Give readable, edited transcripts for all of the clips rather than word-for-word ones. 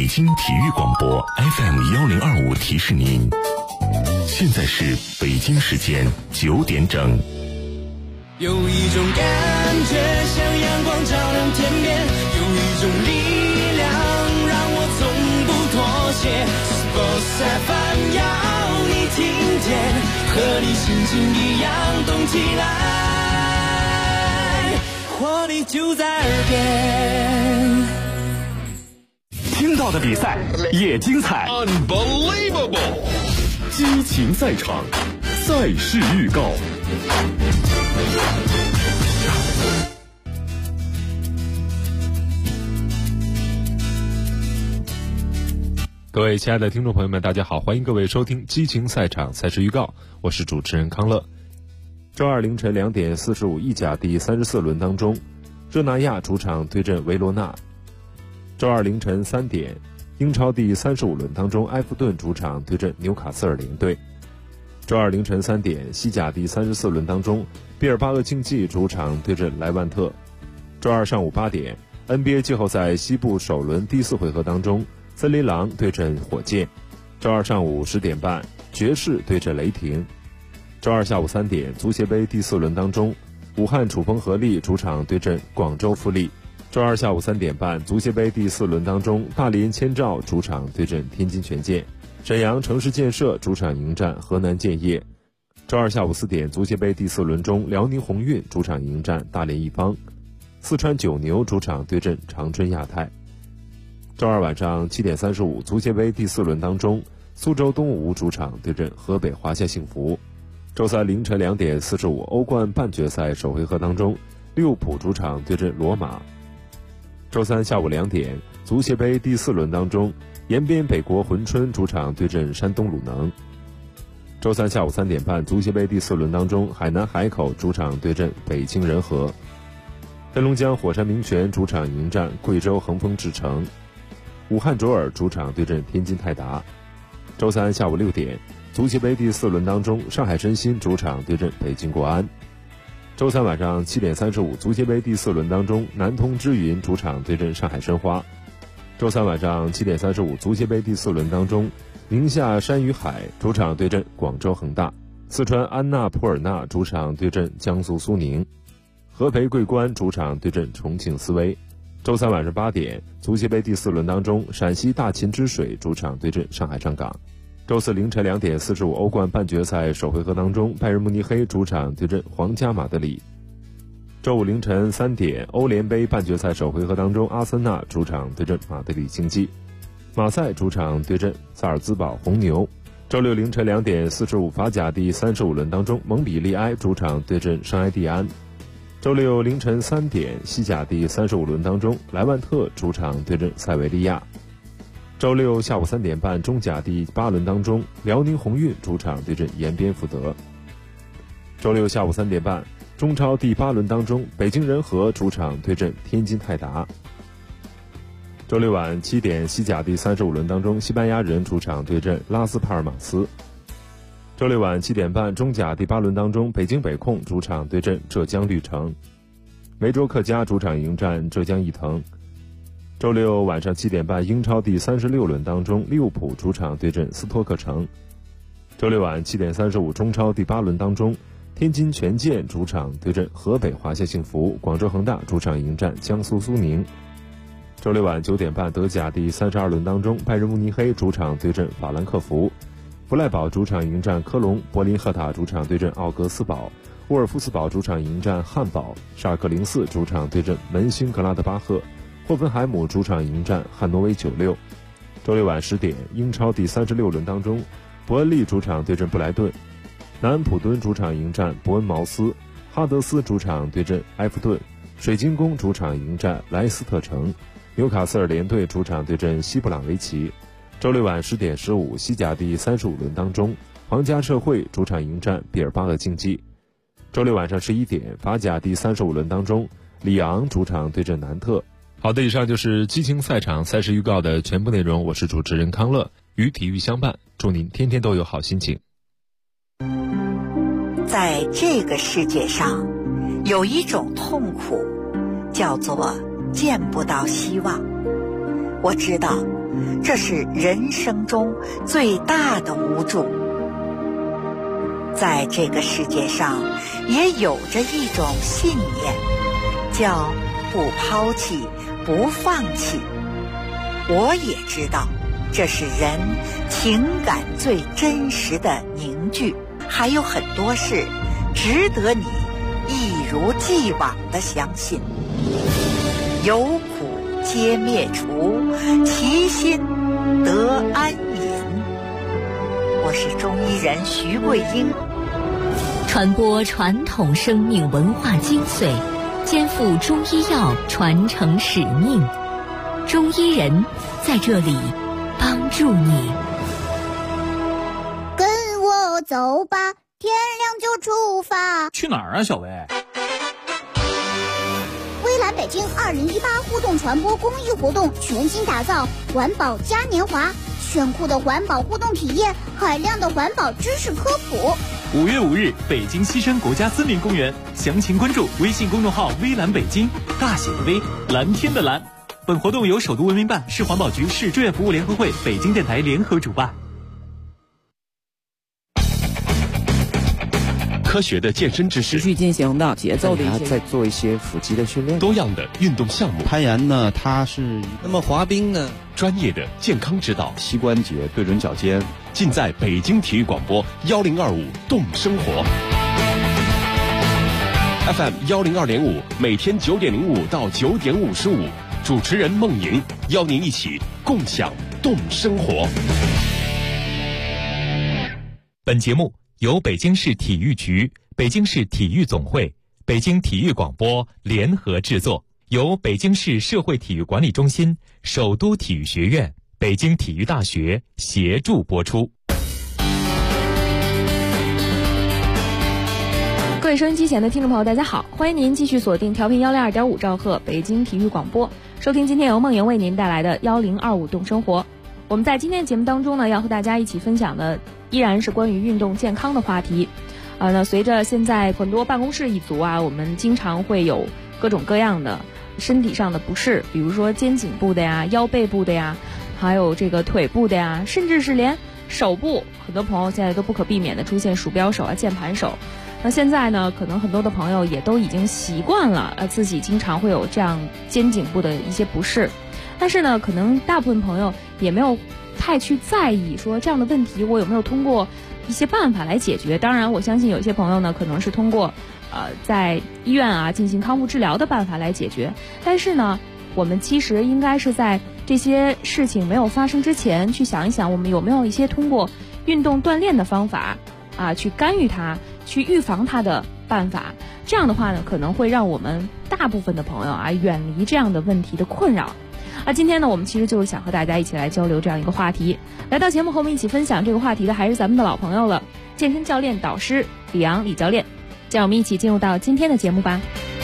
北京体育广播 FM1025提示您，现在是北京时间9点整。 有一种感觉像阳光照亮天边，有一种力量让我从不妥协。Sports FM 要你听见，和你心情一样动起来，活力就在耳边。 听到的比赛也精彩 ，Unbelievable！ 激情赛场，赛事预告。 各位亲爱的听众朋友们，大家好，欢迎各位收听激情赛场赛事预告，我是主持人康乐。周二凌晨2点45，意甲第34轮当中，热那亚主场对阵维罗纳。周二凌晨3点，英超第35轮当中，埃弗顿主场对阵纽卡斯尔联队。周二凌晨3点，西甲第34轮当中，毕尔巴鄂竞技主场对阵莱万特。周二上午8点， NBA 季后赛西部首轮第4回合当中，森林狼对阵火箭。周二上午10点半，爵士对阵雷霆。周二下午3点，足协杯第4轮当中，武汉楚风合力主场对阵广州富力。周二下午3点半，足协杯第4轮当中，大连千兆主场对阵天津权健。沈阳城市建设主场迎战河南建业。周二下午4点，足协杯第4轮中，辽宁宏运主场迎战大连一方。四川九牛主场对阵长春亚泰。周二晚上7点35，足协杯第4轮当中，苏州东吴主场对阵河北华夏幸福。周三凌晨2点45，欧冠半决赛首回合当中，利物浦主场对阵罗马。周三下午2点，足协杯第4轮当中，延边北国珲春主场对阵山东鲁能。周三下午3点半，足协杯第4轮当中，海南海口主场对阵北京人和。黑龙江火山明泉主场迎战贵州恒丰智诚。武汉卓尔主场对阵天津泰达。周三下午6点，足协杯第4轮当中，上海申鑫主场对阵北京国安。周三晚上7点35，足协杯第4轮当中，南通之云主场对阵上海申花。周三晚上7点35，足协杯第4轮当中，宁夏山与海主场对阵广州恒大。四川安纳普尔纳主场对阵江苏苏宁。合肥桂冠主场对阵重庆斯威。周三晚上8点，足协杯第4轮当中，陕西大秦之水主场对阵上海上港。周四凌晨2点45，欧冠半决赛首回合当中，拜仁慕尼黑主场对阵皇家马德里。周五凌晨3点，欧联杯半决赛首回合当中，阿森纳主场对阵马德里竞技。马赛主场对阵萨尔兹堡红牛。周六凌晨2点45，法甲第35轮当中，蒙彼利埃主场对阵圣埃蒂安。周六凌晨3点，西甲第35轮当中，莱万特主场对阵塞维利亚。周六下午3点半，中甲第8轮当中，辽宁宏运主场对阵延边福德。周六下午3点半，中超第8轮当中，北京人和主场对阵天津泰达。周六晚7点，西甲第35轮当中，西班牙人主场对阵拉斯帕尔马斯。周六晚7点半，中甲第8轮当中，北京北控主场对阵浙江绿城。梅州客家主场迎战浙江毅腾。周六晚上7点半，英超第36轮当中，利物浦主场对阵斯托克城。周六晚7点35，中超第8轮当中，天津权健主场对阵河北华夏幸福，广州恒大主场迎战江苏苏宁。周六晚9点半，德甲第32轮当中，拜仁慕尼黑主场对阵法兰克福。弗赖堡主场迎战科隆，柏林赫塔主场对阵奥格斯堡，沃尔夫斯堡主场迎战汉堡，沙尔克04主场对阵门兴格拉德巴赫，霍芬海姆主场迎战汉诺威96。周六晚10点，英超第36轮当中，伯恩利主场对阵布莱顿，南安普敦主场迎战伯恩茅斯，哈德斯主场对阵埃弗顿，水晶宫主场迎战莱斯特城，纽卡斯尔联队主场对阵西布朗维奇。周六晚10点15，西甲第35轮当中，皇家社会主场迎战毕尔巴鄂竞技。周六晚上11点，法甲第35轮当中，里昂主场对阵南特。好的，以上就是激情赛场赛事预告的全部内容，我是主持人康乐，与体育相伴，祝您天天都有好心情。 在这个世界上，有一种痛苦，叫做见不到希望。我知道这是人生中最大的无助。在这个世界上，也有着一种信念，叫不抛弃，不放弃。我也知道，这是人情感最真实的凝聚。还有很多事值得你一如既往地相信。有苦皆灭除，其心得安隐。我是中医人徐桂英， 传播传统生命文化精髓，肩负中医药传承使命。中医人在这里帮助你。 跟我走吧，天亮就出发。 去哪儿啊，小薇？ 微蓝北京2018互动传播公益活动全新打造环保嘉年华，炫酷的环保互动体验，海量的环保知识科普。 5月5日，北京西山国家森林公园，详情关注微信公众号微蓝北京，大写的微，蓝天的蓝。本活动由首都文明办、市环保局、市志愿服务联合会、北京电台联合主办。 科学的健身知识， 持续进行的节奏的一些， 再做一些腹肌的训练， 多样的运动项目。 攀岩呢，它是那么滑冰呢， 专业的健康指导， 膝关节对准脚尖， 尽在北京体育广播1025动生活 FM 102.5，每天9点05到9点55，主持人孟莹邀您一起共享动生活。 本节目由北京市体育局、北京市体育总会、北京体育广播联合制作，由北京市社会体育管理中心、首都体育学院、北京体育大学协助播出。 各位收音机前的听众朋友，大家好，欢迎您继续锁定调频102.5兆赫北京体育广播，收听今天由孟莹为您带来的1025动生活。我们在今天节目当中呢，要和大家一起分享的依然是关于运动健康的话题。那随着现在很多办公室一族啊，我们经常会有各种各样的身体上的不适，比如说肩颈部的呀、腰背部的呀，还有这个腿部的呀，甚至是连手部，很多朋友现在都不可避免的出现鼠标手啊、键盘手。那现在呢，可能很多的朋友也都已经习惯了，自己经常会有这样肩颈部的一些不适。但是呢，可能大部分朋友也没有太去在意说这样的问题我有没有通过一些办法来解决。当然我相信有些朋友呢可能是通过在医院啊进行康复治疗的办法来解决，但是呢我们其实应该是在这些事情没有发生之前去想一想，我们有没有一些通过运动锻炼的方法去干预它，去预防它的办法。这样的话呢，可能会让我们大部分的朋友远离这样的问题的困扰。今天呢，我们其实就是想和大家一起来交流这样一个话题。来到节目和我们一起分享这个话题的还是咱们的老朋友了，健身教练导师李阳李教练。让我们一起进入到今天的节目吧。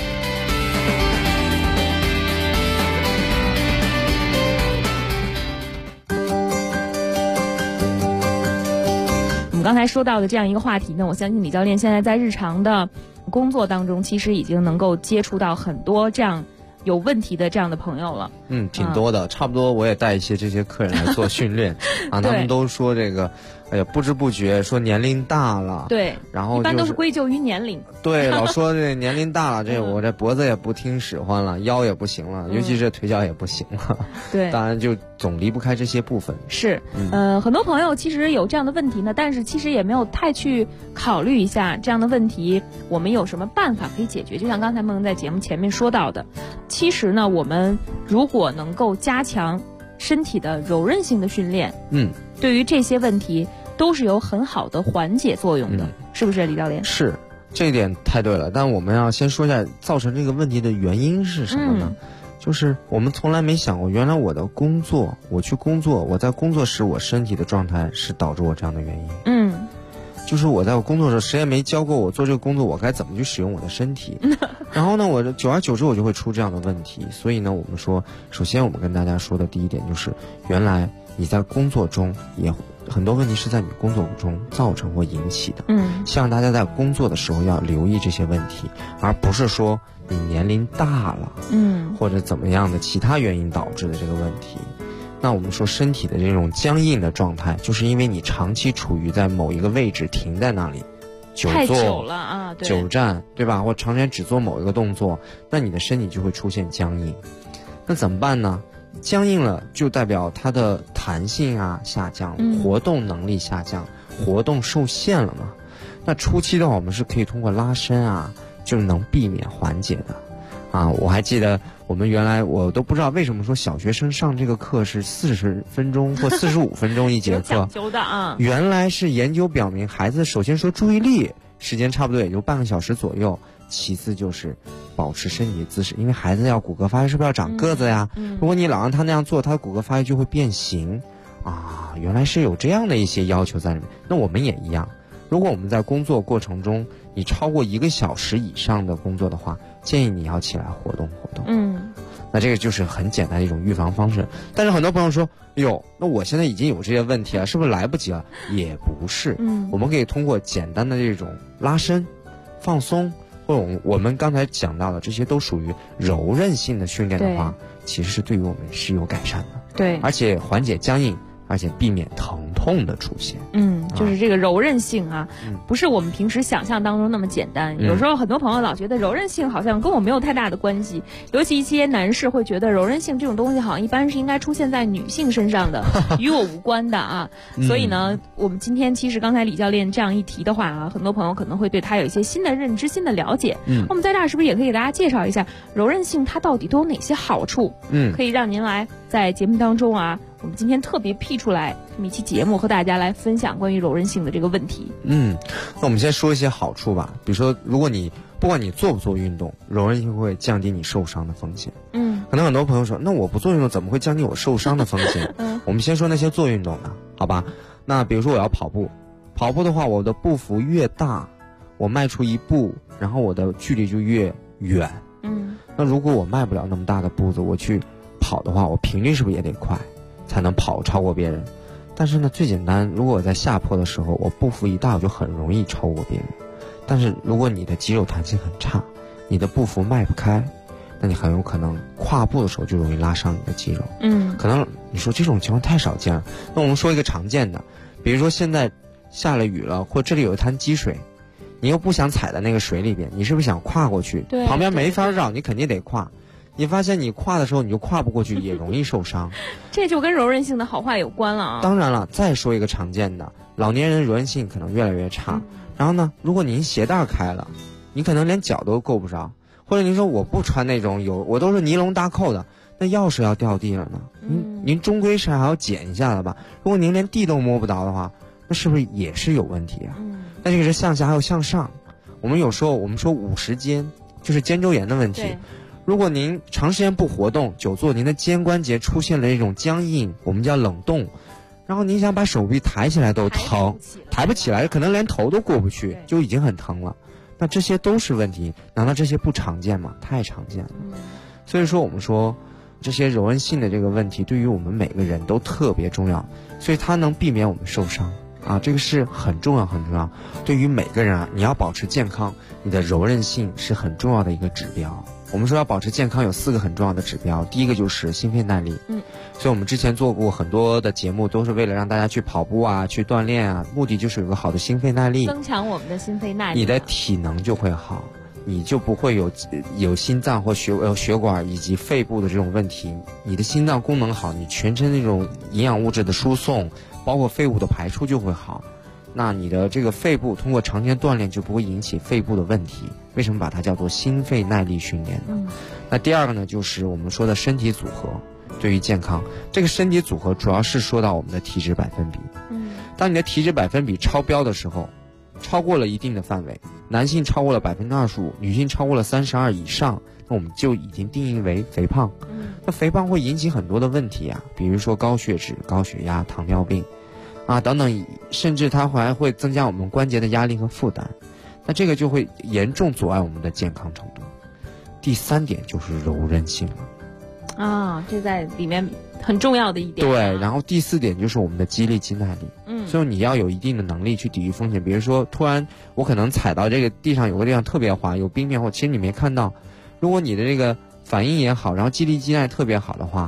我们刚才说到的这样一个话题呢，我相信李教练现在在日常的工作当中，其实已经能够接触到很多这样有问题的这样的朋友了。 挺多的，差不多我也带一些这些客人来做训练他们都说这个不知不觉说年龄大了， 对， 然后、 一般都是归咎于年龄， 对，老说这年龄大了，我这脖子也不听使唤了，腰也不行了，尤其是腿脚也不行了， 对， 当然就总离不开这些部分。 是，很多朋友其实有这样的问题呢，但是其实也没有太去考虑一下这样的问题我们有什么办法可以解决。就像刚才梦在节目前面说到的，其实呢我们如果能够加强身体的柔韧性的训练，对于这些问题都是有很好的缓解作用的，是不是李教练？ 是，这一点太对了。但我们要先说一下造成这个问题的原因是什么呢？就是我们从来没想过，原来我的工作，我去工作，我在工作时我身体的状态是导致我这样的原因。就是我在我工作的时候，谁也没教过我做这个工作我该怎么去使用我的身体。然后呢，我久而久之我就会出这样的问题。所以呢，我们说，首先我们跟大家说的第一点就是，原来你在工作中也很多问题是在你工作中造成或引起的。希望大家在工作的时候要留意这些问题，而不是说你年龄大了，或者怎么样的其他原因导致的这个问题。 那我们说身体的这种僵硬的状态，就是因为你长期处于在某一个位置停在那里， 太久了啊，对， 久站，对吧？或长时间只做某一个动作，那你的身体就会出现僵硬。那怎么办呢？僵硬了就代表它的弹性啊下降，活动能力下降，活动受限了嘛。那初期的话，我们是可以通过拉伸啊，就能避免缓解的。啊，我还记得我们原来我都不知道为什么说小学生上这个课是40分钟或45分钟一节课， 讲究的啊。 原来是研究表明，孩子首先说注意力时间差不多也就半个小时左右，其次就是保持身体姿势，因为孩子要骨骼发育是不是要长个子呀？如果你老让他那样做，他的骨骼发育就会变形啊。原来是有这样的一些要求在里面。那我们也一样，如果我们在工作过程中你超过1个小时以上的工作的话，建议你要起来活动活动。那这个就是很简单的一种预防方式。但是很多朋友说，哟，那我现在已经有这些问题了，是不是来不及了？也不是，我们可以通过简单的这种拉伸、放松，或者我们刚才讲到的这些都属于柔韧性的训练的话，其实是对于我们是有改善的。 对， 而且缓解僵硬，而且避免疼痛的出现。 就是这个柔韧性啊，不是我们平时想象当中那么简单。有时候很多朋友老觉得柔韧性好像跟我没有太大的关系，尤其一些男士会觉得柔韧性这种东西好像一般是应该出现在女性身上的，与我无关的啊。所以呢，我们今天其实刚才李教练这样一提的话啊，很多朋友可能会对他有一些新的认知、新的了解。我们在这儿是不是也可以给大家介绍一下柔韧性它到底都有哪些好处？可以让您来在节目当中啊，我们今天特别辟出来这么一期节目，和大家来分享关于柔韧性的这个问题。 那我们先说一些好处吧。比如说，如果你不管你做不做运动，柔韧性会降低你受伤的风险。可能很多朋友说，那我不做运动怎么会降低我受伤的风险？我们先说那些做运动的，好吧？那比如说我要跑步，跑步的话，我的步幅越大，我迈出一步，然后我的距离就越远。那如果我迈不了那么大的步子，我去跑的话，我频率是不是也得快，才能跑超过别人？但是呢，最简单，如果我在下坡的时候，我步幅一大，我就很容易超过别人。但是如果你的肌肉弹性很差，你的步幅迈不开，那你很有可能跨步的时候就容易拉伤你的肌肉。可能你说这种情况太少见了。那我们说一个常见的，比如说现在下了雨了，或这里有一滩积水，你又不想踩在那个水里边，你是不是想跨过去？旁边没法绕，你肯定得跨。你发现你跨的时候你就跨不过去，也容易受伤。 这就跟柔韧性的好坏有关了啊。 当然了，再说一个常见的，老年人柔韧性可能越来越差。然后呢，如果您鞋带开了，你可能连脚都够不着，或者您说我不穿那种我都是尼龙大扣的，那钥匙要掉地了呢，您终归是还要捡一下的吧。如果您连地都摸不着的话，那是不是也是有问题啊？那这个是向下还有向上。我们有时候我们说50肩，就是肩周炎的问题。如果您长时间不活动，久坐，您的肩关节出现了一种僵硬，我们叫冷冻，然后您想把手臂抬起来都疼，抬不起来，可能连头都过不去，就已经很疼了。那这些都是问题，难道这些不常见吗？太常见了。所以说我们说这些柔韧性的这个问题对于我们每个人都特别重要，所以它能避免我们受伤啊，这个是很重要很重要。对于每个人啊，你要保持健康，你的柔韧性是很重要的一个指标。我们说要保持健康有4个很重要的指标，第一个就是心肺耐力。所以我们之前做过很多的节目，都是为了让大家去跑步啊，去锻炼啊，目的就是有个好的心肺耐力， 增强我们的心肺耐力， 你的体能就会好，你就不会有心脏或血管以及肺部的这种问题。你的心脏功能好，你全身那种营养物质的输送，包括废物的排出就会好。那你的这个肺部通过长时间锻炼就不会引起肺部的问题。为什么把它叫做心肺耐力训练呢？那第二个呢，就是我们说的身体组合。对于健康，这个身体组合主要是说到我们的体脂百分比。当你的体脂百分比超标的时候，超过了一定的范围，男性超过了25%，女性超过了32以上，那我们就已经定义为肥胖。那肥胖会引起很多的问题啊，比如说高血脂、高血压、糖尿病啊等等，甚至它还会增加我们关节的压力和负担，那这个就会严重阻碍我们的健康程度。第3点就是柔韧性了啊，这在里面很重要的一点。 对，然后第4点就是我们的肌力肌耐力。所以你要有一定的能力去抵御风险。比如说突然我可能踩到这个地上，有个地方特别滑，有冰面，或其实你没看到，如果你的这个反应也好，然后肌力肌耐特别好的话，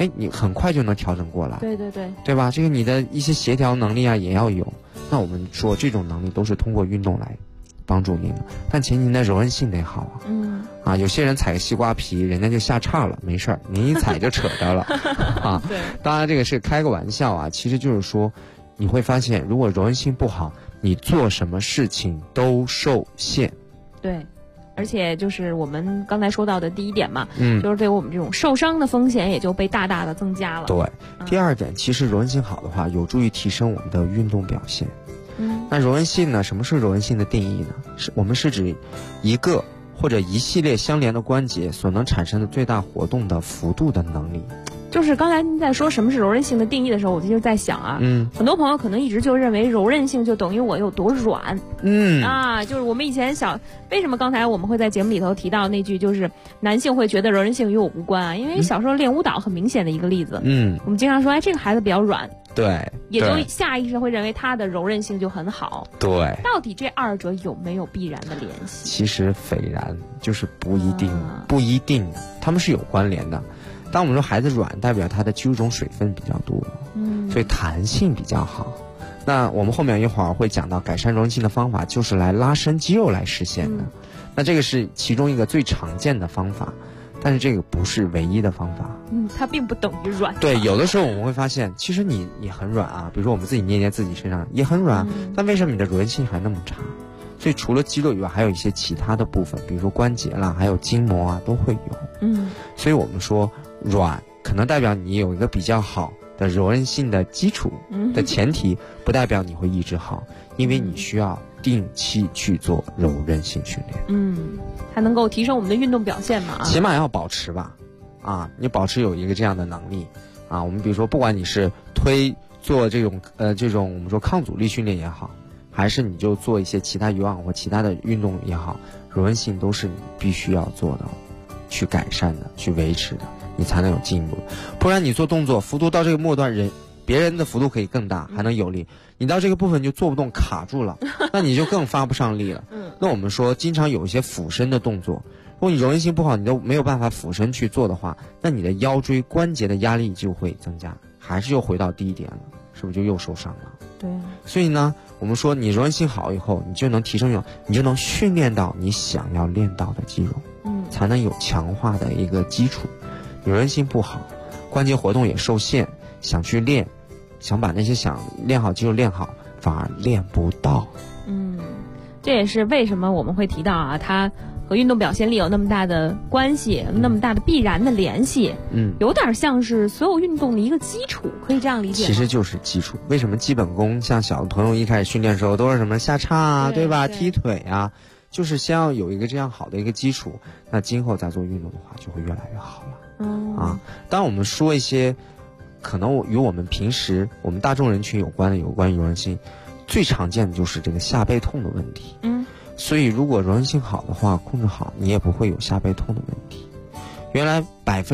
你很快就能调整过来。 对对对， 对吧？这个你的一些协调能力啊也要有。那我们说这种能力都是通过运动来帮助您的，但前提你的柔韧性得好啊。有些人踩个西瓜皮，人家就下叉了，没事儿，您一踩就扯着了啊。 对， 当然这个是开个玩笑啊，其实就是说，你会发现，如果柔韧性不好，你做什么事情都受限。 对。而且就是我们刚才说到的第一点嘛，就是对我们这种受伤的风险也就被大大的增加了。 对，第二点，其实柔韧性好的话，有助于提升我们的运动表现。那柔韧性呢？什么是柔韧性的定义呢？我们是指一个或者一系列相连的关节所能产生的最大活动的幅度的能力。 就是刚才您在说什么是柔韧性的定义的时候，我就在想啊，很多朋友可能一直就认为柔韧性就等于我有多软，就是我们以前为什么刚才我们会在节目里头提到那句，就是男性会觉得柔韧性与我无关啊？因为小时候练舞蹈很明显的一个例子，我们经常说，这个孩子比较软， 对， 也就下意识会认为他的柔韧性就很好， 对。 到底这二者有没有必然的联系？ 其实斐然，就是不一定，不一定，他们是有关联的。当我们说孩子软，代表他的肌肉中水分比较多，所以弹性比较好。那我们后面一会儿会讲到改善柔韧性的方法，就是来拉伸肌肉来实现的。那这个是其中一个最常见的方法，但是这个不是唯一的方法。 它并不等于软。 对，有的时候我们会发现，其实你很软啊，比如说我们自己捏捏自己身上也很软，但为什么你的柔韧性还那么差？所以除了肌肉以外，还有一些其他的部分，比如说关节啦，还有筋膜啊，都会有。所以我们说软可能代表你有一个比较好的柔韧性的基础的前提，不代表你会一直好，因为你需要定期去做柔韧性训练。 才能够提升我们的运动表现嘛。 起码要保持吧，你保持有一个这样的能力我们比如说，不管你是做这种我们说抗阻力训练也好，还是你就做一些其他有氧或其他的运动也好，柔韧性都是你必须要做的，去改善的，去维持的，你才能有进步。不然你做动作幅度到这个末端，别人的幅度可以更大，还能有力，你到这个部分就做不动，卡住了，那你就更发不上力了。那我们说经常有一些俯身的动作，如果你柔韧性不好，你都没有办法俯身去做的话，那你的腰椎关节的压力就会增加，还是又回到低点了，是不是就又受伤了？ 对。 所以呢，我们说你柔韧性好以后，你就能提升你就能训练到你想要练到的肌肉，才能有强化的一个基础。柔韧性不好，关节活动也受限，想去练，想把那些想练好肌肉练好，反而练不到。 这也是为什么我们会提到它和运动表现力有那么大的关系，那么大的必然的联系。有点像是所有运动的一个基础，可以这样理解吗？ 其实就是基础。为什么基本功像小朋友一开始训练的时候都是什么下叉对吧？踢腿就是先要有一个这样好的一个基础，那今后再做运动的话就会越来越好了。当我们说一些可能与我们平时我们大众人群有关于柔韧性，最常见的就是这个下背痛的问题。所以如果柔韧性好的话，控制好，你也不会有下背痛的问题。原来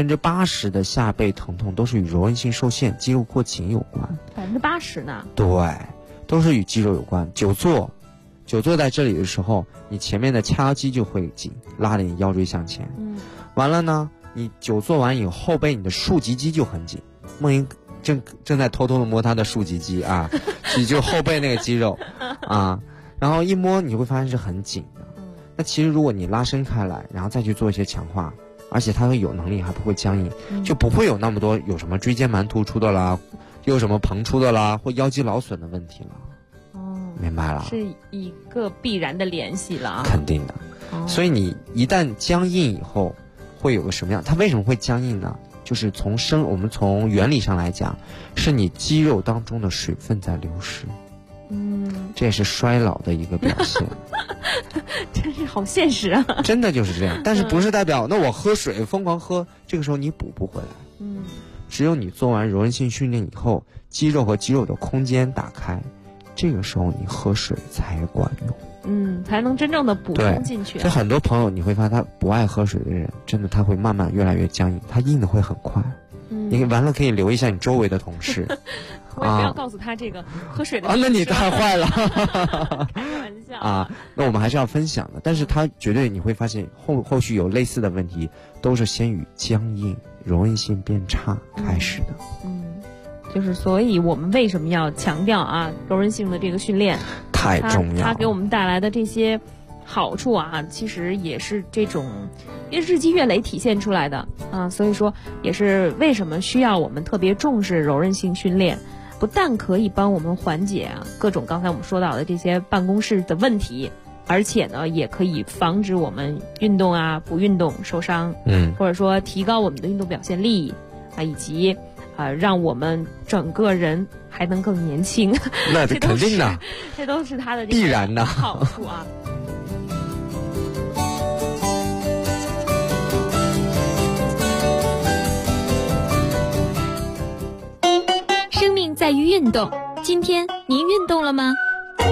80%的下背疼痛都是与柔韧性受限、肌肉过紧有关。 80%呢？ 对，都是与肌肉有关。久坐在这里的时候，你前面的髂腰肌就会紧，拉着你腰椎向前。完了呢，你久坐完以后，后背你的竖脊肌就很紧。梦莹正在偷偷的摸她的竖脊肌就后背那个肌肉然后一摸你会发现是很紧的。那其实如果你拉伸开来，然后再去做一些强化，而且它会有能力，还不会僵硬，就不会有那么多有什么椎间盘突出的啦，又有什么膨出的啦，或腰肌劳损的问题了。明白了， 是一个必然的联系了肯定的。所以你一旦僵硬以后，会有个什么样？它为什么会僵硬呢？就是我们从原理上来讲，是你肌肉当中的水分在流失。这也是衰老的一个表现。 真是好现实啊！ 真的就是这样，但是不是代表那我喝水疯狂喝，这个时候你补不回来。只有你做完柔韧性训练以后，肌肉和肌肉的空间打开，这个时候你喝水才管用。 才能真正的补充进去。 所以很多朋友你会发现，他不爱喝水的人，真的他会慢慢越来越僵硬，他硬的会很快。你完了可以留一下你周围的同事。 我也不要告诉他这个喝水的那你太坏了。 开玩笑那我们还是要分享的，但是他绝对你会发现后续有类似的问题，都是先与僵硬柔韧性变差开始的。 就是所以我们为什么要强调啊柔韧性的这个训练太重要了， 它给我们带来的这些好处啊，其实也是这种日积月累体现出来的啊，所以说也是为什么需要我们特别重视柔韧性训练，不但可以帮我们缓解啊各种刚才我们说到的这些办公室的问题，而且呢也可以防止我们运动啊不运动受伤，或者说提高我们的运动表现力啊，以及让我们整个人还能更年轻。 那是肯定的， 这都是它的必然的好处啊。 生命在于运动，今天您运动了吗？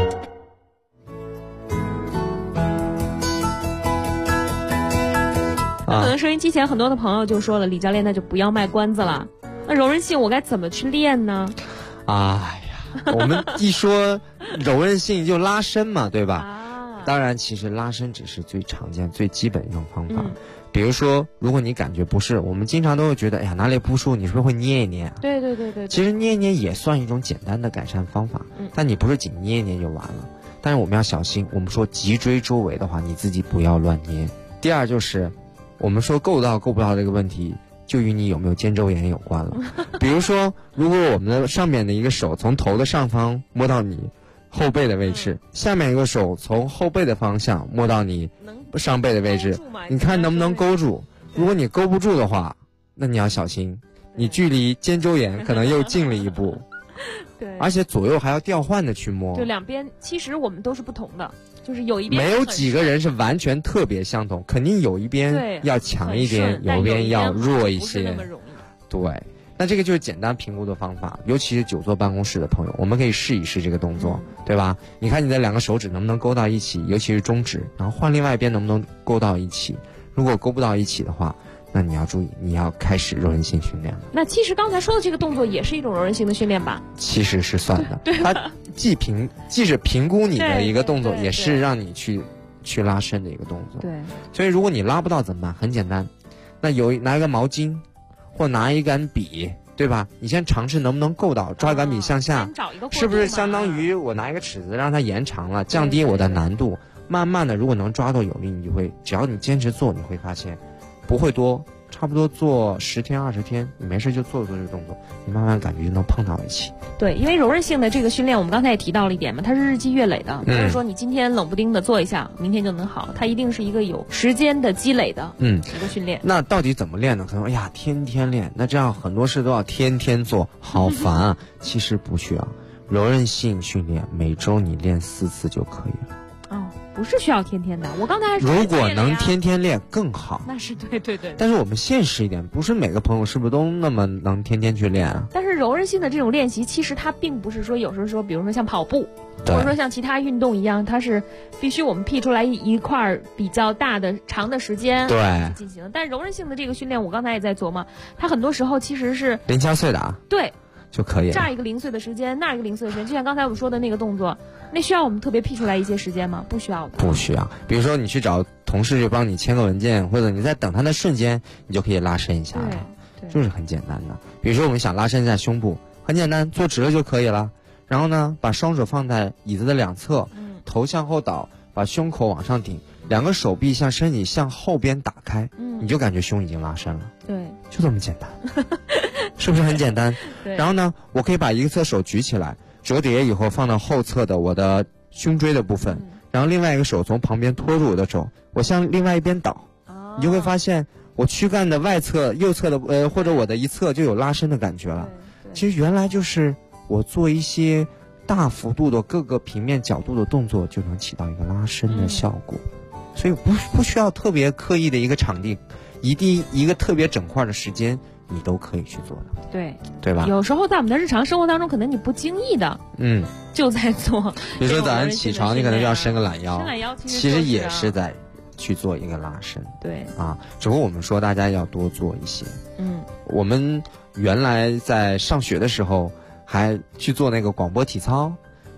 可能收音机前很多的朋友就说了，李教练那就不要卖关子了，那柔韧性我该怎么去练呢？ 哎呀，我们一说柔韧性就拉伸嘛，对吧？当然其实拉伸只是最常见最基本一种方法。比如说如果你感觉不适，我们经常都会觉得哎呀哪里不舒服，你是不是会捏一捏啊？ 对， 其实捏一捏也算一种简单的改善方法，但你不是仅捏一捏就完了。但是我们要小心，我们说脊椎周围的话你自己不要乱捏。第二就是我们说够到够不到这个问题就与你有没有肩周炎有关了。比如说如果我们的上面的一个手从头的上方摸到你后背的位置，下面一个手从后背的方向摸到你上背的位置，你看能不能勾住？如果你勾不住的话，那你要小心，你距离肩周炎可能又近了一步。 对， 而且左右还要调换的去摸， 就两边其实我们都是不同的，就是有一边没有几个人是完全特别相同，肯定有一边要强一点，有一边要弱一些。对，那这个就是简单评估的方法，尤其是久坐办公室的朋友，我们可以试一试这个动作，对吧？你看你的两个手指能不能勾到一起，尤其是中指，然后换另外一边能不能勾到一起。如果勾不到一起的话，那你要注意，你要开始柔韧性训练了。 那其实刚才说的这个动作也是一种柔韧性的训练吧？ 其实是算的，它既是评估你的一个动作，也是让你去拉伸的一个动作。 对， 所以如果你拉不到怎么办？很简单，那拿一个毛巾，或拿一杆笔，对吧？你先尝试能不能够到，抓一杆笔向下，是不是相当于我拿一个尺子让它延长了，降低我的难度？慢慢的，如果能抓到有力，你就会，只要你坚持做，你会发现不会多，差不多做10天20天，你没事就做这个动作，你慢慢感觉就能碰到一起。 对，因为柔韧性的这个训练，我们刚才也提到了一点嘛，它是日积月累的，不是说你今天冷不丁的做一下，明天就能好，它一定是一个有时间的积累的一个训练。 那到底怎么练呢？可能哎呀天天练，那这样很多事都要天天做，好烦啊。其实不需要，柔韧性训练每周你练4次就可以了。 不是需要天天的，我刚才还说如果能天天练更好。 那是对。 但是我们现实一点，不是每个朋友是不是都那么能天天去练啊？ 但是柔韧性的这种练习，其实它并不是说有时候说，比如说像跑步，或者说像其他运动一样，它是必须我们辟出来一块比较大的长的时间去进行。但柔韧性的这个训练，我刚才也在琢磨，它很多时候其实是零敲碎打。 对。 就可以了， 这儿一个零碎的时间，那儿一个零碎的时间，就像刚才我们说的那个动作，那需要我们特别辟出来一些时间吗？不需要的。 不需要。比如说你去找同事就帮你签个文件，或者你在等他的瞬间，你就可以拉伸一下了，就是很简单的。比如说我们想拉伸一下胸部，很简单，坐直了就可以了。然后呢，把双手放在椅子的两侧，头向后倒，把胸口往上顶，两个手臂向身体向后边打开，你就感觉胸已经拉伸了。 对， 就这么简单。是不是很简单？然后呢，我可以把一侧手举起来，折叠以后放到后侧的我的胸椎的部分，然后另外一个手从旁边托住我的手，我向另外一边倒，你就会发现我躯干的外侧右侧的或者我的一侧就有拉伸的感觉了。其实原来就是我做一些大幅度的各个平面角度的动作就能起到一个拉伸的效果，所以不需要特别刻意的一个场地，一个特别整块的时间。你都可以去做的，对吧？ 有时候在我们的日常生活当中，可能你不经意的，就在做。 比如说早上起床，你可能就要伸个懒腰， 伸懒腰其实也是在去做一个拉伸。 对啊，只不过我们说大家要多做一些。我们原来在上学的时候还去做那个广播体操，原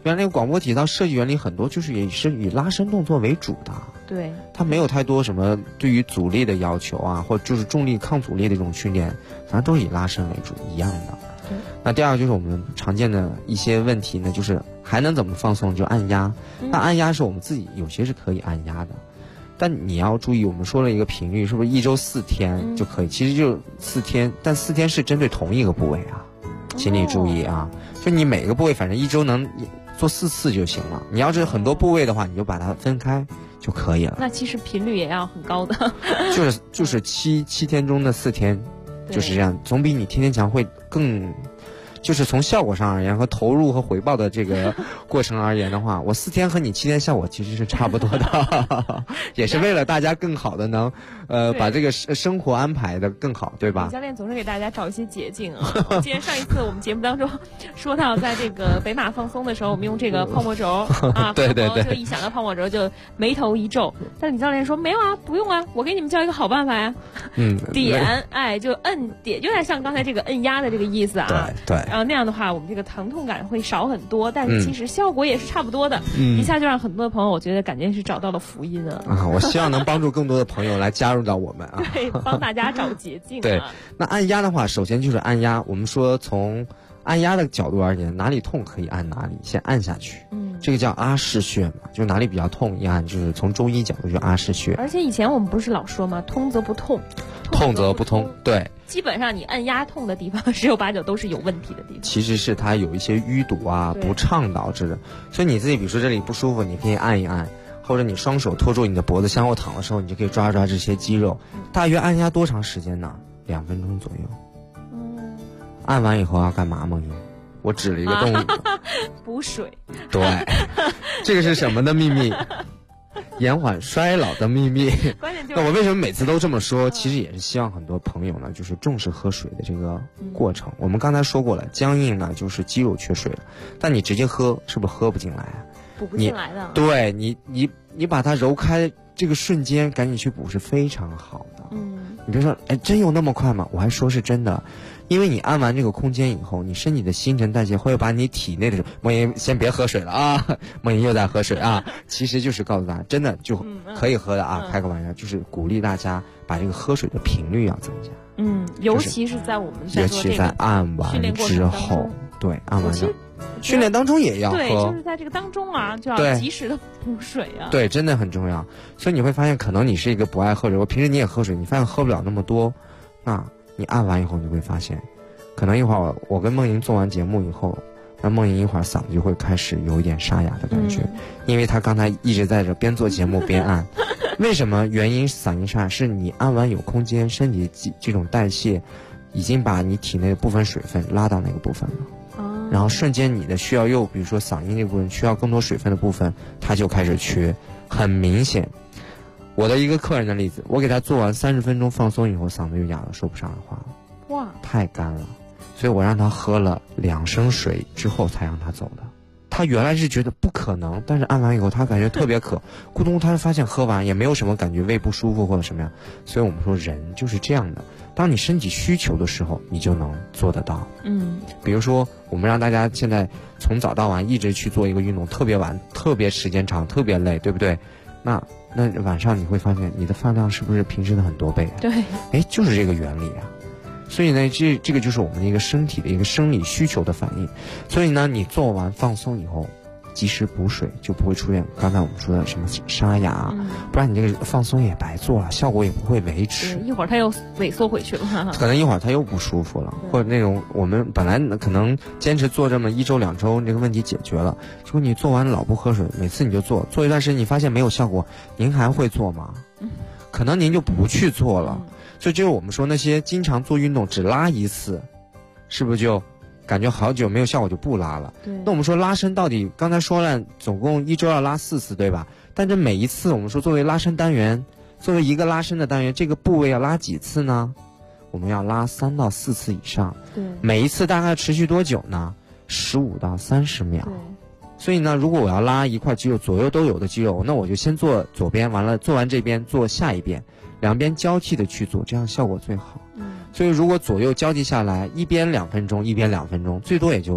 原来那个广播体操设计原理很多就是也是以拉伸动作为主的。 对， 它没有太多什么对于阻力的要求啊，或者就是重力抗阻力的这种训练，反正都是以拉伸为主一样的。 对。 那第二个就是我们常见的一些问题呢，就是还能怎么放松？就按压。那按压是我们自己有些是可以按压的，但你要注意，我们说了一个频率，是不是1周4天就可以？其实就4天，但4天是针对同一个部位啊，请你注意啊。就你每个部位，反正1周能做4次就行了。你要是很多部位的话，你就把它分开就可以了。 那其实频率也要很高的。 就是7天中的4天，就是这样，总比你天天强会更。就是从效果上而言和投入和回报的这个过程而言的话，我4天和你7天效果其实是差不多的，也是为了大家更好的能把这个生活安排的更好，对吧？ 李教练总是给大家找一些捷径啊。我记得上一次我们节目当中说到，在这个北马放松的时候，我们用这个泡沫轴啊， 对对对， 就一想到泡沫轴就眉头一皱。但李教练说没有啊，不用啊，我给你们教一个好办法呀。点，就摁点，有点像刚才这个摁压的这个意思啊。 对。 然后那样的话，我们这个疼痛感会少很多，但是其实效果也是差不多的。一下就让很多的朋友，我觉得感觉是找到了福音啊！ 我希望能帮助更多的朋友来加入到我们啊， 对，帮大家找捷径。 对，那按压的话，首先就是按压。我们说从按压的角度而言，哪里痛可以按哪里，先按下去。这个叫阿是穴嘛，就哪里比较痛一按，就是从中医角度就阿是穴。 而且以前我们不是老说吗？通则不痛， 痛则不通。对。 基本上你按压痛的地方，10有8九都是有问题的地方。 其实是它有一些淤堵啊、不畅导致的。所以你自己，比如说这里不舒服，你可以按一按，或者你双手托住你的脖子向后躺的时候，你就可以抓抓这些肌肉。大约按压多长时间呢？2分钟左右。按完以后要干嘛梦莹？我指了一个动物。 补水。 对，这个是什么的秘密？延缓衰老的秘密。那我为什么每次都这么说？其实也是希望很多朋友呢，就是重视喝水的这个过程。我们刚才说过了，僵硬呢就是肌肉缺水了，但你直接喝是不是喝不进来啊？ 补不进来的。 对你把它揉开，这个瞬间赶紧去补是非常好的。你别说，真有那么快吗？我还说是真的。因为你按完这个空间以后，你身体的新陈代谢会把你体内的梦莹先别喝水了啊，梦莹又在喝水啊，其实就是告诉大家，真的就可以喝的啊，开个玩笑，就是鼓励大家把这个喝水的频率要增加。 尤其是在我们尤其在按完之后，对，按完之后。训练当中也要喝， 对，就是在这个当中啊，就要及时的补水啊。 对，真的很重要。所以你会发现，可能你是一个不爱喝水，我平时你也喝水，你发现喝不了那么多，那你按完以后，你会发现，可能一会儿我跟梦莹做完节目以后，那梦莹一会儿嗓子就会开始有一点沙哑的感觉，因为她刚才一直在这边做节目边按。为什么？原因嗓音沙哑是你按完有空间，身体这种代谢已经把你体内的部分水分拉到那个部分了。然后瞬间你的需要又比如说嗓音这部分需要更多水分的部分，它就开始缺，很明显。我的一个客人的例子，我给他做完30分钟放松以后，嗓子就哑了，说不上来话了。 哇， 太干了，所以我让他喝了2升水之后才让他走的。他原来是觉得不可能，但是按完以后他感觉特别渴，咕咚，他发现喝完也没有什么感觉，胃不舒服或者什么样。所以我们说人就是这样的，当你身体需求的时候，你就能做得到。比如说我们让大家现在从早到晚一直去做一个运动，特别晚，特别时间长，特别累，对不对？那晚上你会发现你的饭量是不是平时的很多倍啊？ 对， 就是这个原理啊。所以呢，这个就是我们的一个身体的一个生理需求的反应。所以呢，你做完放松以后，及时补水，就不会出现刚才我们说的什么沙哑，不然你这个放松也白做了，效果也不会维持。 一会儿它又萎缩回去了， 可能一会儿它又不舒服了，或者那种我们本来可能坚持做这么1周2周，这个问题解决了，结果你做完老不喝水，每次你就做一段时间，你发现没有效果，您还会做吗？可能您就不去做了。所以就是我们说那些经常做运动只拉1次，是不是就感觉好久没有效果就不拉了？ 对。 那我们说拉伸到底，刚才说了，总共1周要拉4次，对吧？但这每一次我们说作为拉伸单元，作为一个拉伸的单元，这个部位要拉几次呢？我们要拉3到4次以上。 对。 每一次大概持续多久呢？15到30秒。 对。 所以呢，如果我要拉一块肌肉，左右都有的肌肉，那我就先做左边，完了做完这边做下一边，两边交替的去做，这样效果最好。所以如果左右交替下来，一边2分钟，一边2分钟，最多也就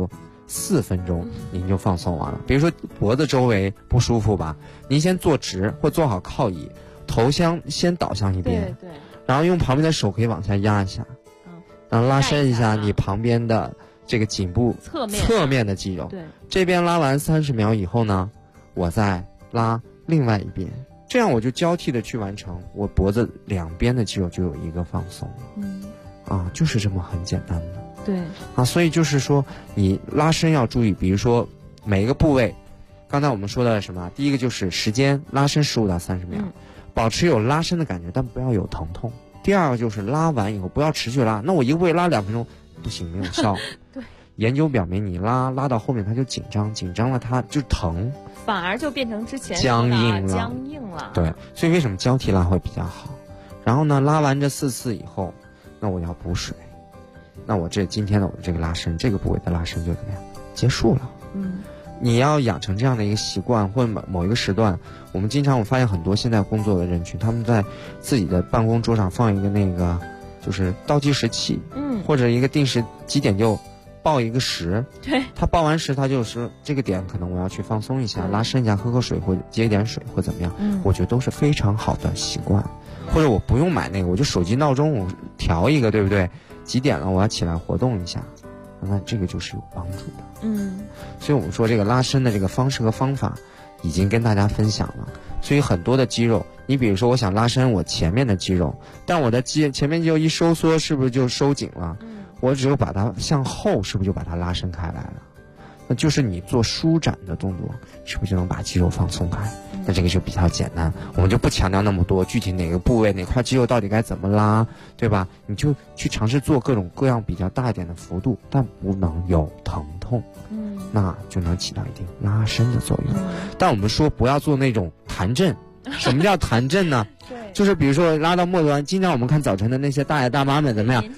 4分钟，您就放松完了。比如说脖子周围不舒服吧，您先坐直或坐好靠椅，头先倒向一边， 对， 然后用旁边的手可以往下压一下，然后拉伸一下你旁边的这个颈部侧面的肌肉。 对， 这边拉完30秒以后呢，我再拉另外一边，这样我就交替的去完成，我脖子两边的肌肉就有一个放松。就是这么很简单的。 对所以就是说你拉伸要注意，比如说每一个部位，刚才我们说的什么，第一个就是时间，拉伸15到30秒，保持有拉伸的感觉，但不要有疼痛。第二个就是拉完以后不要持续拉，那我一个部位拉2分钟不行，没有效。 对， 研究表明你拉到后面它就紧张了它就疼， 反而就变成之前僵硬了。 对，所以为什么交替拉会比较好。然后呢，拉完这4次以后，那我要补水，那我今天的我这个拉伸，这个部位的拉伸就怎么样结束了。你要养成这样的一个习惯，或者某一个时段，我发现很多现在工作的人群，他们在自己的办公桌上放一个那个就是倒计时器，或者一个定时几点就报一个时， 对， 他报完时他就是这个点可能我要去放松一下，拉伸一下，喝口水或者接一点水或怎么样，我觉得都是非常好的习惯。或者我不用买那个，我就手机闹钟我调一个，对不对？几点了我要起来活动一下，那这个就是有帮助的。所以我们说这个拉伸的这个方式和方法已经跟大家分享了。所以很多的肌肉，你比如说我想拉伸我前面的肌肉，但我的前面肌肉一收缩是不是就收紧了？我只有把它向后，是不是就把它拉伸开来了？那就是你做舒展的动作，是不是就能把肌肉放松开？那这个就比较简单，我们就不强调那么多具体哪个部位哪块肌肉到底该怎么拉，对吧？你就去尝试做各种各样比较大一点的幅度，但不能有疼痛，那就能起到一定拉伸的作用。但我们说不要做那种弹震。什么叫弹震呢？就是比如说拉到末端，经常我们看早晨的那些大爷大妈们怎么样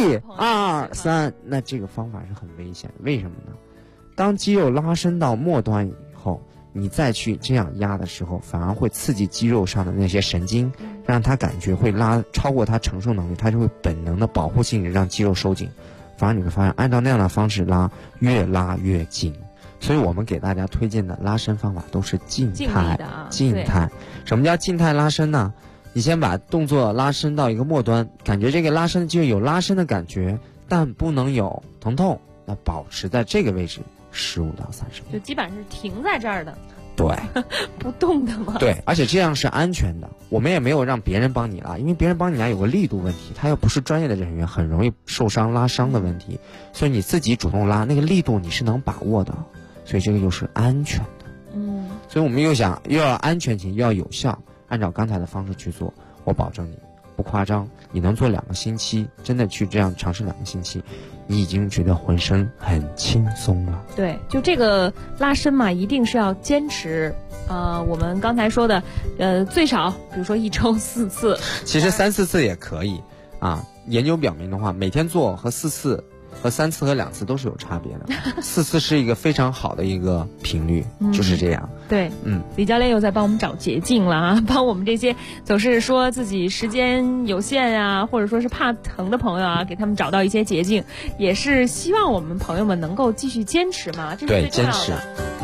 ，1、2、3，那这个方法是很危险。为什么呢？当肌肉拉伸到末端以后，你再去这样压的时候，反而会刺激肌肉上的那些神经，让它感觉会拉超过它承受能力，它就会本能的保护性让肌肉收紧。反而你会发现，按照那样的方式拉，越拉越紧。所以我们给大家推荐的拉伸方法都是静态。什么叫静态拉伸呢？你先把动作拉伸到一个末端，感觉这个拉伸就有拉伸的感觉，但不能有疼痛，那保持在这个位置15到30秒， 就基本上是停在这儿的。 对， 不动的吗？ 对，而且这样是安全的。我们也没有让别人帮你拉，因为别人帮你拉有个力度问题，他又不是专业的人员，很容易受伤拉伤的问题。所以你自己主动拉，那个力度你是能把握的，所以这个又是安全的。所以我们又要安全性，又要有效，按照刚才的方式去做，我保证你不夸张，你能做2个星期，真的去这样尝试2个星期，你已经觉得浑身很轻松了。 对，就这个拉伸嘛，一定是要坚持。我们刚才说的，最少比如说1周4次， 其实3、4次也可以啊。研究表明的话，每天做和4次。和3次和2次都是有差别的，4次是一个非常好的一个频率，就是这样。 对，李教练又在帮我们找捷径了啊，帮我们这些总是说自己时间有限啊，或者说是怕疼的朋友啊，给他们找到一些捷径，也是希望我们朋友们能够继续坚持嘛，这是最重要的。对，坚持。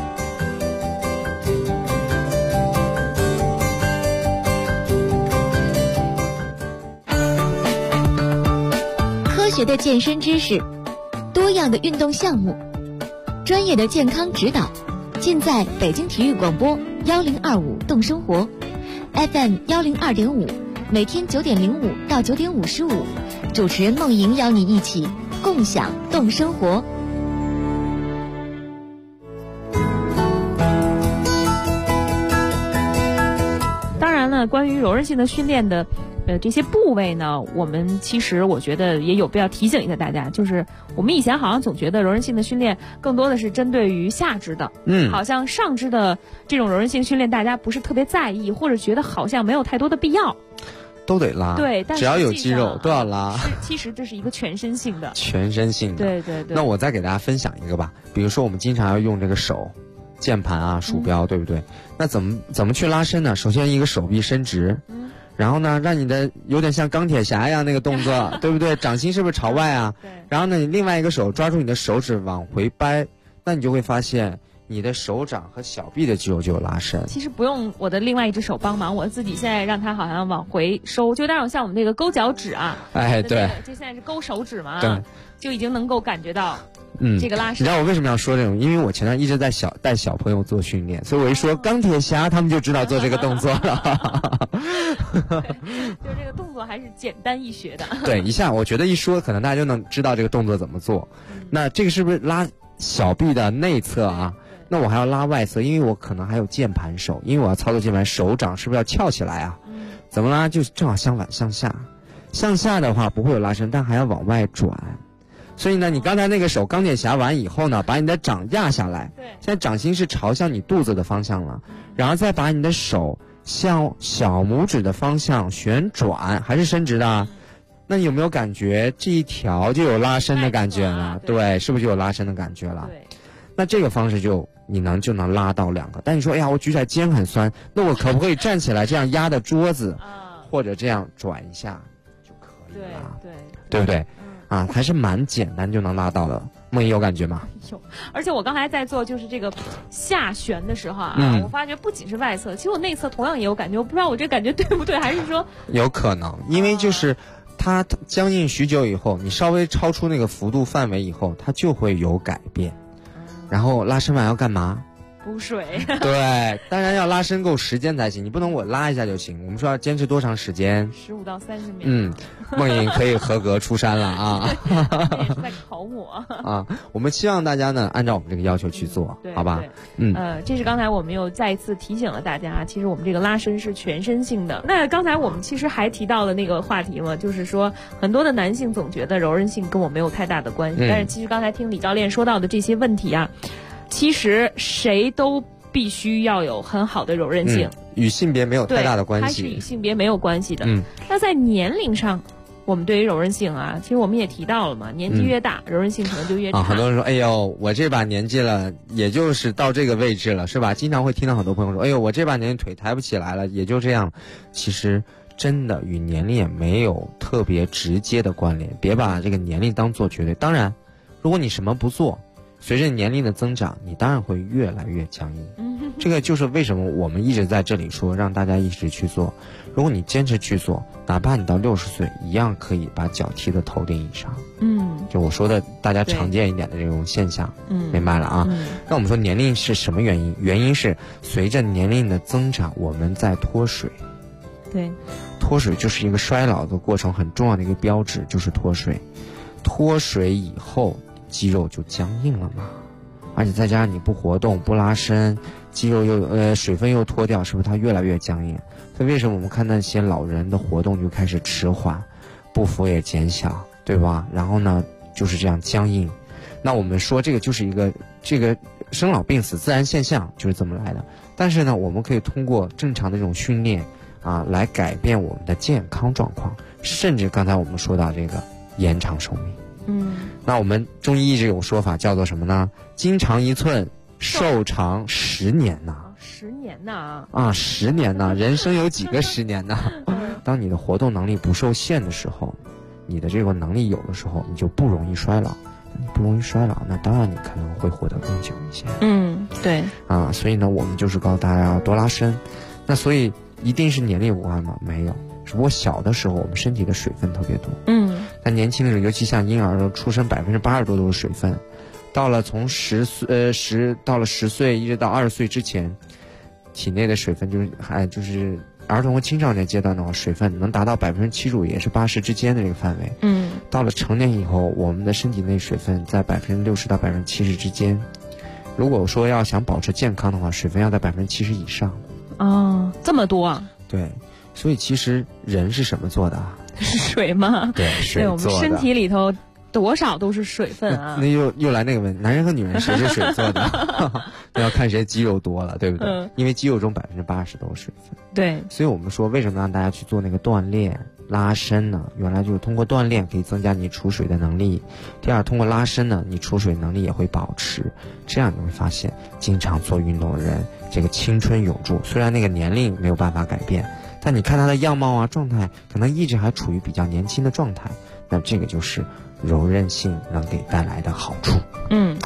科学的健身知识，多样的运动项目，专业的健康指导，尽在北京体育广播1025动生活 FM 102.5，每天9点05到9点55，主持人梦莹邀你一起共享动生活。 当然了，关于柔韧性的训练的这些部位呢，我们其实我觉得也有必要提醒一下大家，就是我们以前好像总觉得柔韧性的训练更多的是针对于下肢的，好像上肢的这种柔韧性训练大家不是特别在意，或者觉得好像没有太多的必要。 都得拉， 对，但只要有肌肉都要拉。 其实这是一个全身性的， 对。那我再给大家分享一个吧，比如说我们经常要用这个手。键盘啊，鼠标，对不对？那怎么去拉伸呢？首先一个手臂伸直，然后呢，让你的有点像钢铁侠一样那个动作，对不对？掌心是不是朝外啊？然后呢，你另外一个手抓住你的手指往回掰， 那你就会发现你的手掌和小臂的肌肉就有拉伸。 其实不用我的另外一只手帮忙，我自己现在让它好像往回收，就有点像我们那个勾脚趾啊。 哎，对， 这现在是勾手指嘛， 对， 就已经能够感觉到。这个拉伸， 你知道我为什么要说这种？因为我前段一直在带小朋友做训练，所以我一说钢铁侠，他们就知道做这个动作了。 就这个动作还是简单易学的。 对，一下我觉得一说，可能大家就能知道这个动作怎么做。那这个是不是拉小臂的内侧啊？那我还要拉外侧，因为我可能还有键盘手，因为我要操作键盘，手掌是不是要翘起来啊？怎么拉？就正好相反，向下。向下的话不会有拉伸，但还要往外转。所以呢，你刚才那个手钢铁侠完以后呢，把你的掌压下来， 对， 现在掌心是朝向你肚子的方向了，然后再把你的手向小拇指的方向旋转，还是伸直的。那你有没有感觉这一条就有拉伸的感觉了？对，是不是就有拉伸的感觉了？ 对。 那这个方式就能拉到2个。但你说，哎呀，我举起来肩很酸，那我可不可以站起来这样压着桌子，或者这样转一下就可以了？对不对？啊，还是蛮简单就能拉到的。梦怡有感觉吗？ 有，而且我刚才在做就是这个下旋的时候啊，我发觉不仅是外侧，其实我内侧同样也有感觉。我不知道我这感觉对不对，还是说有可能，因为就是它僵硬许久以后，你稍微超出那个幅度范围以后，它就会有改变。然后拉伸完要干嘛？ 补水。 对，当然要拉伸够时间才行，你不能我拉一下就行。我们说要坚持多长时间 ？15到30秒。 梦莹可以合格出山了啊！ 也是在考我啊！我们希望大家呢按照我们这个要求去做，好吧？ 这是刚才我们又再一次提醒了大家，其实我们这个拉伸是全身性的。那刚才我们其实还提到了那个话题嘛，就是说很多的男性总觉得柔韧性跟我没有太大的关系，但是其实刚才听李教练说到的这些问题啊。其实谁都必须要有很好的柔韧性， 与性别没有太大的关系， 它是与性别没有关系的。那在年龄上，我们对于柔韧性啊，其实我们也提到了嘛，年纪越大，柔韧性可能就越差。 很多人说，哎呦，我这把年纪了，也就是到这个位置了，是吧？经常会听到很多朋友说，哎呦，我这把年纪腿抬不起来了，也就这样。其实真的与年龄也没有特别直接的关联，别把这个年龄当做绝对。当然，如果你什么不做，随着年龄的增长，你当然会越来越僵硬。这个就是为什么我们一直在这里说让大家一直去做。如果你坚持去做，哪怕你到60岁，一样可以把脚踢得头顶以上。就我说的大家常见一点的这种现象。明白了啊？那我们说年龄是什么原因？原因是随着年龄的增长，我们在脱水。 对， 脱水就是一个衰老的过程很重要的一个标志，就是脱水。脱水以后，肌肉就僵硬了嘛，而且再加上你不活动不拉伸，肌肉又水分又脱掉，是不是它越来越僵硬？所以为什么我们看那些老人的活动就开始迟缓，步幅也减小，对吧？然后呢就是这样僵硬。那我们说这个就是一个这个生老病死自然现象，就是这么来的。但是呢，我们可以通过正常的这种训练啊，来改变我们的健康状况，甚至刚才我们说到这个延长寿命。那我们中医一直有说法叫做什么呢？筋长1寸，寿长10年呐。 10年呐 ！10年呐！人生有几个10年呢？当你的活动能力不受限的时候，你的这个能力有的时候，你就不容易衰老。你不容易衰老，那当然你可能会活得更久一些。 对。 所以呢，我们就是告诉大家要多拉伸。那所以一定是年龄无关吗？没有。只不过小的时候我们身体的水分特别多，但年轻的时候，尤其像婴儿出生80%多都是水分，到了从10岁一直到20岁之前，体内的水分就是儿童和青少年阶段的话，水分能达到75%，也是80%之间的这个范围。到了成年以后，我们的身体内水分在60%到70%之间。如果说要想保持健康的话，水分要在70%以上。 这么多啊？ 对。所以其实人是什么做的啊？ 是水吗？ 对，水做的。 我们身体里头多少都是水分啊。 那又来那个问题，男人和女人谁是水做的？那要看谁肌肉多了，对不对？因为肌肉中80%都是水分。 对。 所以我们说，为什么让大家去做那个锻炼拉伸呢？原来就是通过锻炼可以增加你储水的能力。第二，通过拉伸呢，你储水能力也会保持。这样你会发现，经常做运动的人，这个青春永驻。虽然那个年龄没有办法改变，但你看他的样貌啊、状态，可能一直还处于比较年轻的状态，那这个就是柔韧性能给带来的好处。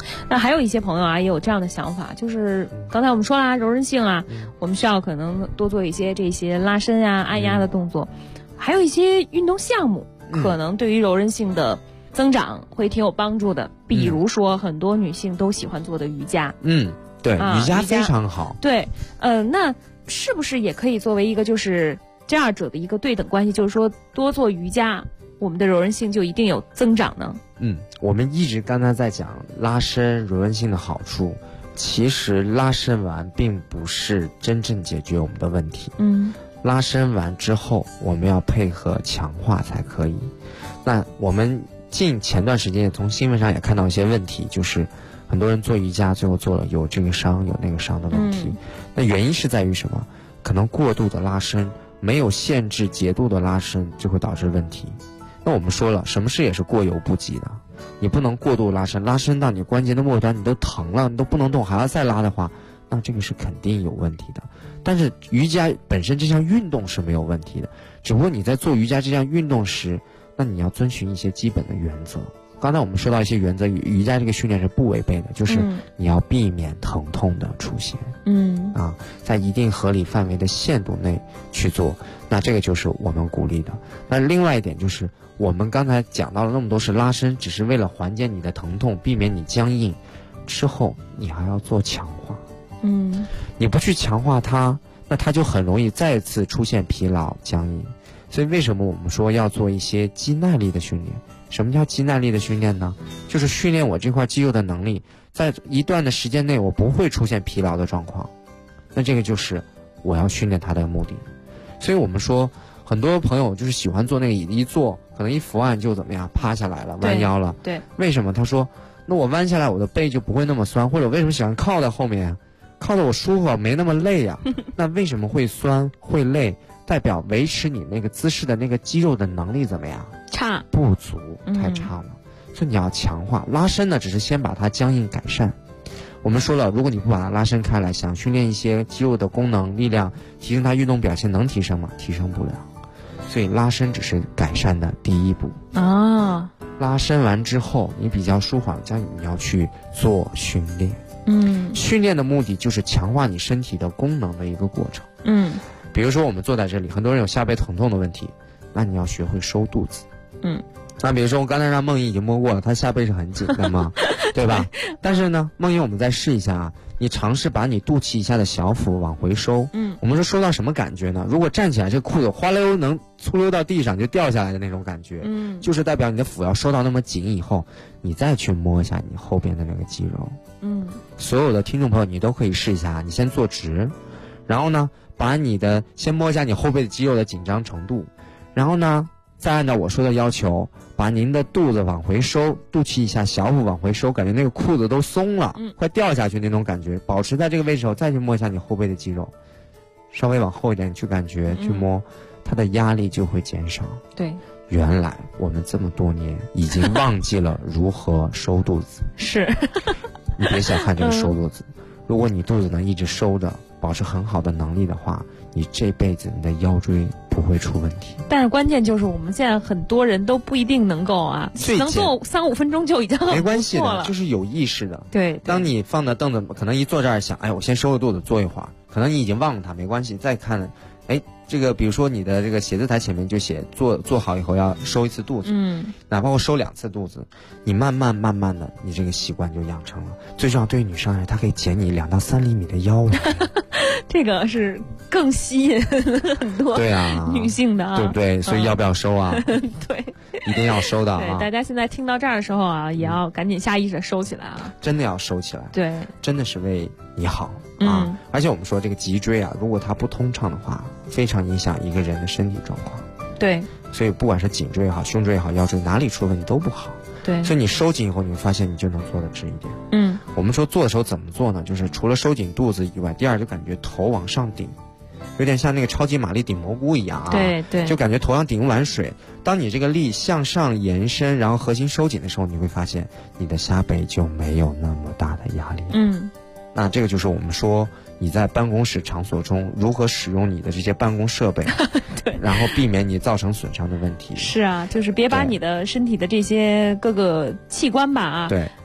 那还有一些朋友啊，也有这样的想法，就是刚才我们说啦，柔韧性啊，我们需要可能多做一些这些拉伸啊、按压的动作，还有一些运动项目，可能对于柔韧性的增长会挺有帮助的。比如说，很多女性都喜欢做的瑜伽。 对，瑜伽非常好。 对，那是不是也可以作为一个就是这二者的一个对等关系？就是说，多做瑜伽，我们的柔韧性就一定有增长呢？ 我们一直刚才在讲拉伸柔韧性的好处，其实拉伸完并不是真正解决我们的问题。拉伸完之后，我们要配合强化才可以。那我们前段时间从新闻上也看到一些问题，就是很多人做瑜伽最后做了有这个伤有那个伤的问题。那原因是在于什么？可能过度的拉伸，没有限制节度的拉伸，就会导致问题。那我们说了，什么事也是过犹不及的，你不能过度拉伸，拉伸到你关节的末端你都疼了，你都不能动，还要再拉的话，那这个是肯定有问题的。但是瑜伽本身这项运动是没有问题的，只不过你在做瑜伽这项运动时，那你要遵循一些基本的原则。刚才我们说到一些原则，瑜伽这个训练是不违背的，就是你要避免疼痛的出现。在一定合理范围的限度内去做，那这个就是我们鼓励的。那另外一点就是，我们刚才讲到了那么多是拉伸，只是为了缓解你的疼痛，避免你僵硬，之后你还要做强化。你不去强化它，那它就很容易再次出现疲劳僵硬。所以为什么我们说要做一些肌耐力的训练？什么叫肌耐力的训练呢？就是训练我这块肌肉的能力，在一段的时间内我不会出现疲劳的状况。那这个就是我要训练它的目的。所以我们说很多朋友就是喜欢做那个一坐可能一伏案就怎么样趴下来了，弯腰了。 对， 为什么？他说那我弯下来我的背就不会那么酸，或者为什么喜欢靠在后面，靠着我舒服没那么累呀。那为什么会酸会累？代表维持你那个姿势的那个肌肉的能力怎么样？ 差， 不足，太差了。所以你要强化。拉伸呢，只是先把它僵硬改善。我们说了，如果你不把它拉伸开来，想训练一些肌肉的功能力量，提升它运动表现，能提升吗？提升不了。所以拉伸只是改善的第一步。拉伸完之后，你比较舒缓，将你要去做训练。训练的目的就是强化你身体的功能的一个过程。比如说我们坐在这里，很多人有下背疼痛的问题，那你要学会收肚子。那比如说我刚才让梦莹已经摸过了，她下背是很紧的嘛，对吧？但是呢，梦莹我们再试一下啊，你尝试把你肚脐以下的小腹往回收。我们说收到什么感觉呢？如果站起来这裤子哗溜能粗溜到地上就掉下来的那种感觉，就是代表你的腹要收到那么紧以后，你再去摸一下你后边的那个肌肉。所有的听众朋友你都可以试一下，你先坐直，然后呢把你的先摸一下你后背的肌肉的紧张程度，然后呢再按照我说的要求，把您的肚子往回收，肚脐以下小腹往回收，感觉那个裤子都松了，快掉下去那种感觉，保持在这个位置后，再去摸一下你后背的肌肉，稍微往后一点去感觉，去摸，它的压力就会减少。 对， 原来我们这么多年已经忘记了如何收肚子。 是， 你别小看这个收肚子，如果你肚子能一直收着，保持很好的能力的话，你这辈子你的腰椎不会出问题。 但是关键就是我们现在很多人都不一定能够啊，能做3-5分钟就已经很不错了。 没关系的，就是有意识的。 对， 当你放在凳子，可能一坐这儿想，哎，我先收着肚子坐一会儿，可能你已经忘了它，没关系，再看，哎，这个比如说你的这个写字台前面就写做好以后要收一次肚子，哪怕我收2次肚子，你慢慢的，你这个习惯就养成了。最重要，对于女生而言，它可以减你2到3厘米的腰。 这个是更吸引很多女性的， 对不对？所以要不要收啊？ 对， 一定要收的啊！ 对，大家现在听到这儿的时候啊，也要赶紧下意识收起来啊！ 真的要收起来， 对， 真的是为你好啊！而且我们说这个脊椎啊，如果它不通畅的话，非常影响一个人的身体状况。 对， 所以不管是颈椎也好，胸椎也好，腰椎哪里出问题都不好。 对， 所以你收紧以后，你会发现你就能坐得直一点。我们说做的时候怎么做呢？就是除了收紧肚子以外，第二就感觉头往上顶，有点像那个超级玛丽顶蘑菇一样啊。 对， 就感觉头上顶一碗水。当你这个力向上延伸，然后核心收紧的时候，你会发现你的下背就没有那么大的压力。那这个就是我们说你在办公室场所中如何使用你的这些办公设备， 对， 然后避免你造成损伤的问题。 是啊，就是别把你的身体的这些各个器官吧， 对，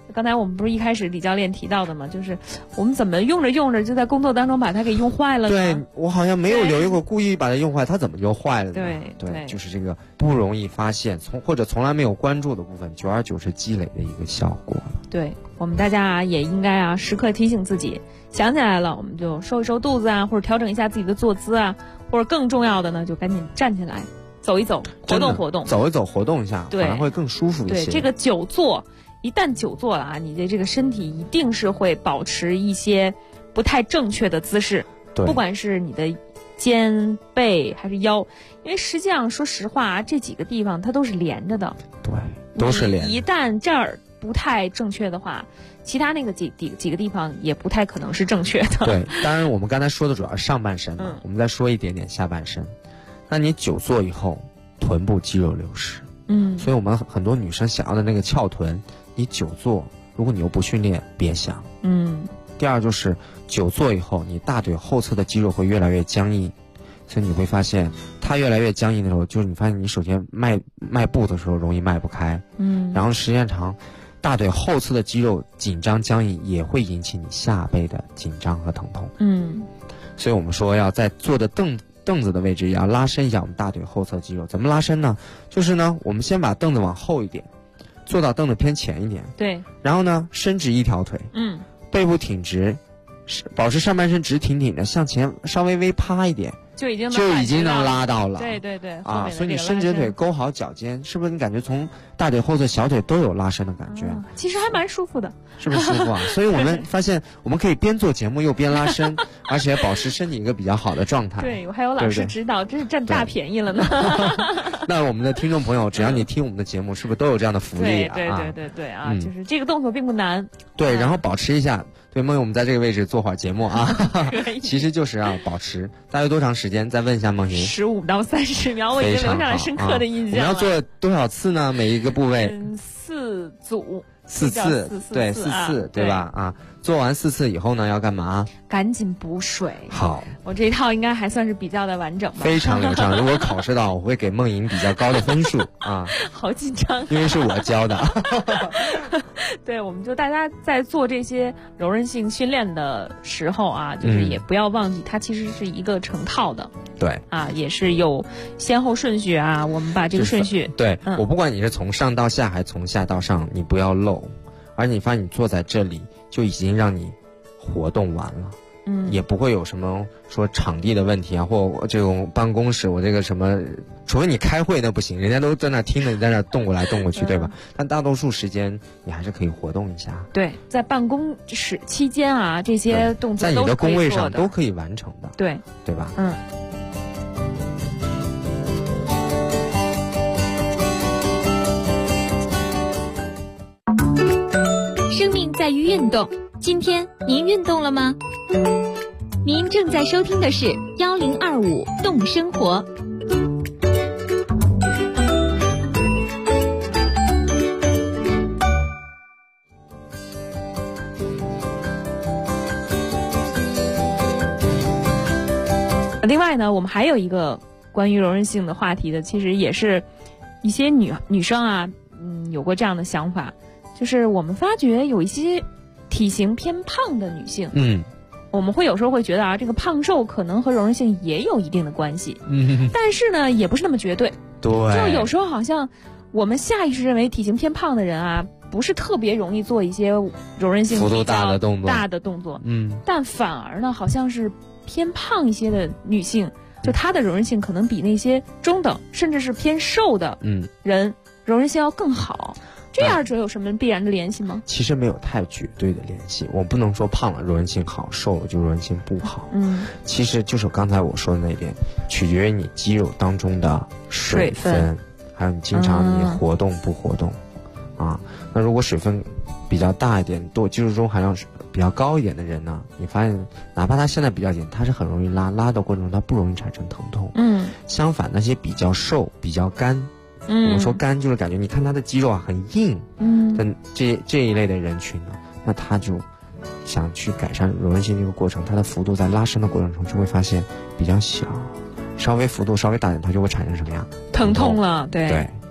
刚才我们不是一开始李教练提到的吗？就是我们怎么用着用着就在工作当中把它给用坏了呢？ 对，我好像没有留意过故意把它用坏，它怎么就坏了呢？ 对， 就是这个不容易发现，或者从来没有关注的部分，久而久之积累的一个效果了。 对，我们大家也应该时刻提醒自己，想起来了我们就收一收肚子啊，或者调整一下自己的坐姿啊，或者更重要的呢，就赶紧站起来走一走，活动活动， 走一走，活动一下，反而会更舒服一些。 对，这个久坐。一旦久坐了你的这个身体一定是会保持一些不太正确的姿势，不管是你的肩背还是腰，因为实际上说实话这几个地方它都是连着的。 对，都是连着。 一旦这儿不太正确的话，其他那个几个地方也不太可能是正确的。 对，当然我们刚才说的主要是上半身嘛，我们再说一点点下半身。那你久坐以后，臀部肌肉流失，所以我们很多女生想要的那个翘臀，你久坐，如果你又不训练，别想。第二就是久坐以后，你大腿后侧的肌肉会越来越僵硬，所以你会发现它越来越僵硬的时候，就是你发现你首先迈步的时候容易迈不开，然后时间长，大腿后侧的肌肉紧张僵硬也会引起你下背的紧张和疼痛。所以我们说要在坐的凳子的位置也要拉伸一下我们大腿后侧肌肉。怎么拉伸呢？就是呢，我们先把凳子往后一点，坐到凳子偏前一点， 对， 然后呢伸直一条腿，背部挺直，保持上半身直挺挺的，向前稍微趴一点，就已经能拉到了。 对所以你伸直腿勾好脚尖，是不是你感觉从大腿后侧小腿都有拉伸的感觉？ 其实还蛮舒服的， 是不是舒服啊？所以我们发现我们可以边做节目又边拉伸，而且保持身体一个比较好的状态。 对，我还有老师指导，真是占大便宜了呢。 那我们的听众朋友，只要你听我们的节目，是不是都有这样的福利啊？ 对啊，就是这个动作并不难。 对，然后保持一下。对，梦莹，我们在这个位置做会儿节目啊，其实就是保持大约多长时间？再问一下梦莹。 15到30秒，我已经留下了深刻的印象了。 我们要做多少次呢？每一个部位 ？4组。 4次，对，4次，对吧？做完4次以后呢，要干嘛？ 赶紧补水。 好， 我这一套应该还算是比较的完整吧？ 非常流畅。如果考试到，我会给梦莹比较高的分数啊。 好紧张， 因为是我教的。 对，我们就大家在做这些柔韧性训练的时候就是也不要忘记，它其实是一个成套的。 对也是有先后顺序我们把这个顺序。 对，我不管你是从上到下还是从下到上，你不要漏。而你发现你坐在这里就已经让你活动完了，也不会有什么说场地的问题或这种办公室我这个什么，除非你开会那不行，人家都在那听着你在那动过来动过去，对吧？但大多数时间你还是可以活动一下。 对，在办公室期间这些动作在你的工位上都可以完成的，对吧？ 生命在于运动，今天您运动了吗？您正在收听的是1025动生活。 另外呢，我们还有一个关于柔韧性的话题的，其实也是一些女生有过这样的想法。就是我们发觉有一些体型偏胖的女性，我们有时候会觉得这个胖瘦可能和柔韧性也有一定的关系，但是呢也不是那么绝对。 对， 就有时候好像我们下意识认为体型偏胖的人不是特别容易做一些柔韧性幅度大的动作，但反而呢好像是偏胖一些的女性，就她的柔韧性可能比那些中等甚至是偏瘦的人柔韧性要更好。这二者有什么必然的联系吗？ 其实没有太绝对的联系，我不能说胖了柔韧性好，瘦了就柔韧性不好。其实就是刚才我说的那一点，取决于你肌肉当中的水分，还有你经常你活动不活动那如果水分比较大一点，肌肉中含量比较高一点的人呢，你发现哪怕他现在比较紧，他是很容易拉的过程中他不容易产生疼痛。相反那些比较瘦比较干，我们说干就是感觉你看他的肌肉很硬，但这一类的人群呢，那他就想去改善柔韧性这个过程，他的幅度在拉伸的过程中就会发现比较小，稍微幅度稍微大点，它就会产生什么呀？ 疼痛了，对，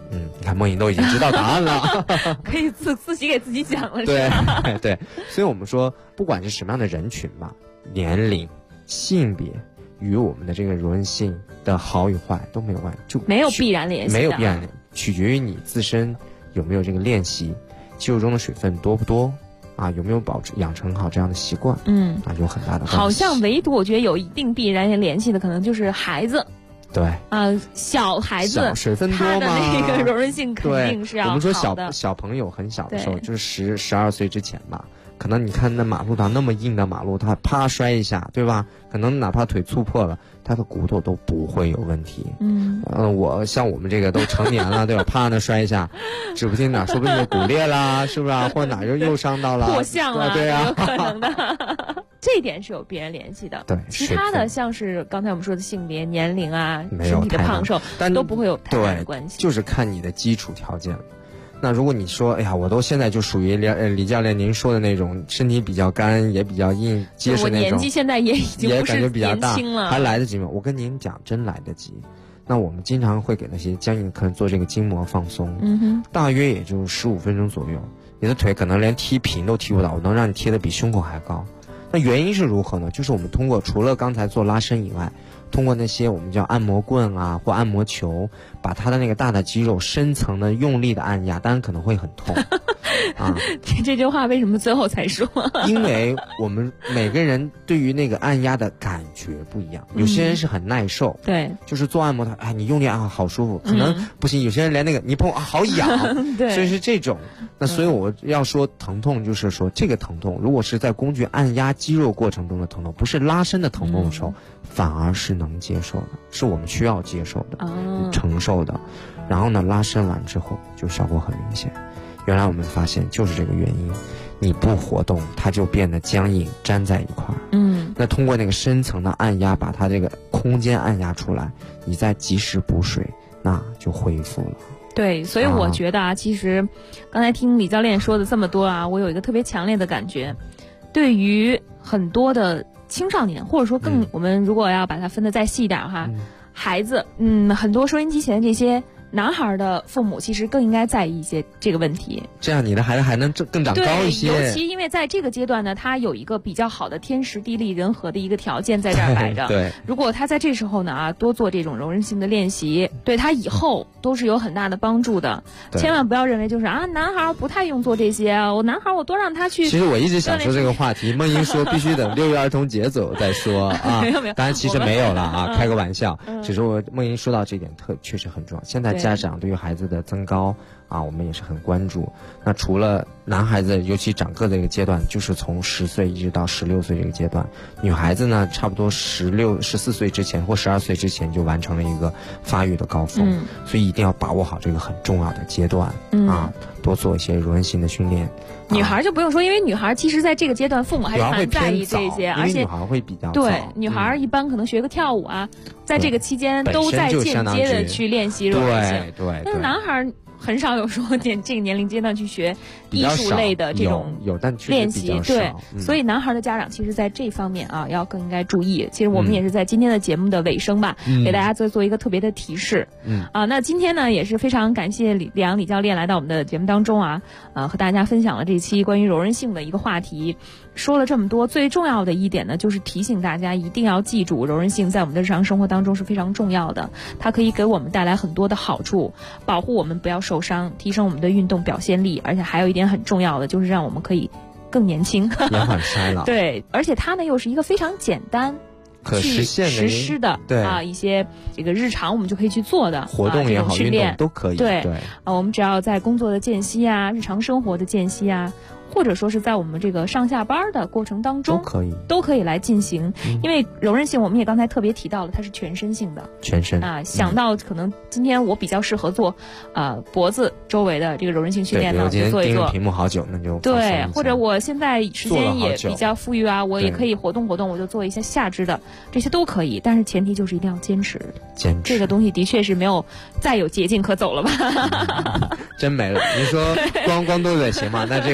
你看梦莹都已经知道答案了， 可以自己给自己讲了。 对对，所以我们说，不管是什么样的人群吧，年龄、性别，与我们的这个柔韧性的好与坏都没有关系，就没有必然联系， 没有必然联系，取决于你自身有没有这个练习，肌肉中的水分多不多。有没有养成好这样的习惯？有很大的关系。 好像唯独我觉得有一定必然联系的，可能就是孩子。 对小孩子水分多嘛， 他的那个柔韧性肯定是要好的。 我们说小朋友很小的时候，就是12岁之前吧，可能你看那马路上那么硬的马路，他啪摔一下，对吧？可能哪怕腿粗破了，他的骨头都不会有问题。我像我们这个都成年了，对吧？啪那摔一下，指不定哪，说不定就骨裂啦，是不是或者哪又伤到了， 破相了， 对啊， 有可能的。这一点是有必然联系的。 对， 其他的像是刚才我们说的性别、年龄啊、 没有身体的胖瘦，都不会有太大的关系。 就是看你的基础条件。那如果你说，哎呀，我都现在就属于李教练您说的那种，身体比较干，也比较硬，结实那种， 我年纪现在也已经不是年轻了， 还来得及吗？我跟您讲，真来得及。那我们经常会给那些僵硬客人做这个筋膜放松，大约也就15分钟左右。你的腿可能连踢平都踢不到，我能让你踢得比胸口还高。那原因是如何呢？就是我们通过除了刚才做拉伸以外，通过那些我们叫按摩棍啊或按摩球，把它的那个大的肌肉深层的用力的按压，当然可能会很痛。 这句话为什么最后才说？ 因为我们每个人对于那个按压的感觉不一样，有些人是很耐受， 对， 就是做按摩他你用力按好舒服，可能不行，有些人连那个你碰好痒， 对， 所以是这种。那所以我要说疼痛，就是说这个疼痛如果是在工具按压肌肉过程中的疼痛，不是拉伸的疼痛的时候，反而是能接受的，是我们需要接受的、承受的。然后呢，拉伸完之后就效果很明显。原来我们发现就是这个原因，你不活动它就变得僵硬粘在一块儿。那通过那个深层的按压，把它这个空间按压出来，你再及时补水，那就恢复了。 对，所以我觉得其实刚才听李教练说的这么多我有一个特别强烈的感觉，对于很多的青少年，或者说我们如果要把它分得再细一点孩子，很多收音机前这些男孩的父母其实更应该在意一些这个问题， 这样你的孩子还能更长高一些。 尤其因为在这个阶段呢，他有一个比较好的天时地利人和的一个条件在这儿摆着。 对， 如果他在这时候呢多做这种柔韧性的练习，对他以后都是有很大的帮助的。千万不要认为就是男孩不太用做这些我男孩我多让他去。 其实我一直想说这个话题，梦莹说必须等6月儿童节走再说没有， 当然其实没有了开个玩笑。只是梦莹说到这点确实很重要。现在家长对于孩子的增高我们也是很关注。那除了男孩子尤其长个子这个阶段，就是从10岁一直到16岁这个阶段，女孩子呢差不多14岁之前或12岁之前就完成了一个发育的高峰，所以一定要把握好这个很重要的阶段多做一些柔韧性的训练。 女孩就不用说，因为女孩其实在这个阶段父母还是蛮在意这些，而且女孩会比较对女孩一般可能学个跳舞在这个期间都在间接的去练习柔韧性。 对， 但是男孩很少有说这个年龄阶段去学艺术类的这种练习，对，所以男孩的家长其实在这方面要更应该注意。其实我们也是在今天的节目的尾声吧，给大家做一个特别的提示。那今天呢也是非常感谢李教练来到我们的节目当中和大家分享了这期关于柔韧性的一个话题。说了这么多，最重要的一点呢，就是提醒大家一定要记住，柔韧性在我们的日常生活当中是非常重要的，它可以给我们带来很多的好处，保护我们不要受伤，提升我们的运动表现力，而且还有一点很重要的，就是让我们可以更年轻， 延缓衰老。 对，而且它呢又是一个非常简单可实现的实施的一些这个日常我们就可以去做的活动也好， 训练运动都可以。 对我们只要在工作的间隙日常生活的间隙或者说是在我们这个上下班的过程当中都可以来进行。因为柔韧性我们也刚才特别提到了，它是全身性的， 全身想到可能今天我比较适合做脖子周围的这个柔韧性训练呢，我就做一做。 盯屏幕好久，那就对，或者我现在时间也比较富裕我也可以活动活动，我就做一些下肢的，这些都可以，但是前提就是一定要坚持。这个东西的确是没有再有捷径可走了吧？ 真没了。你说光动作行吗？那这不行。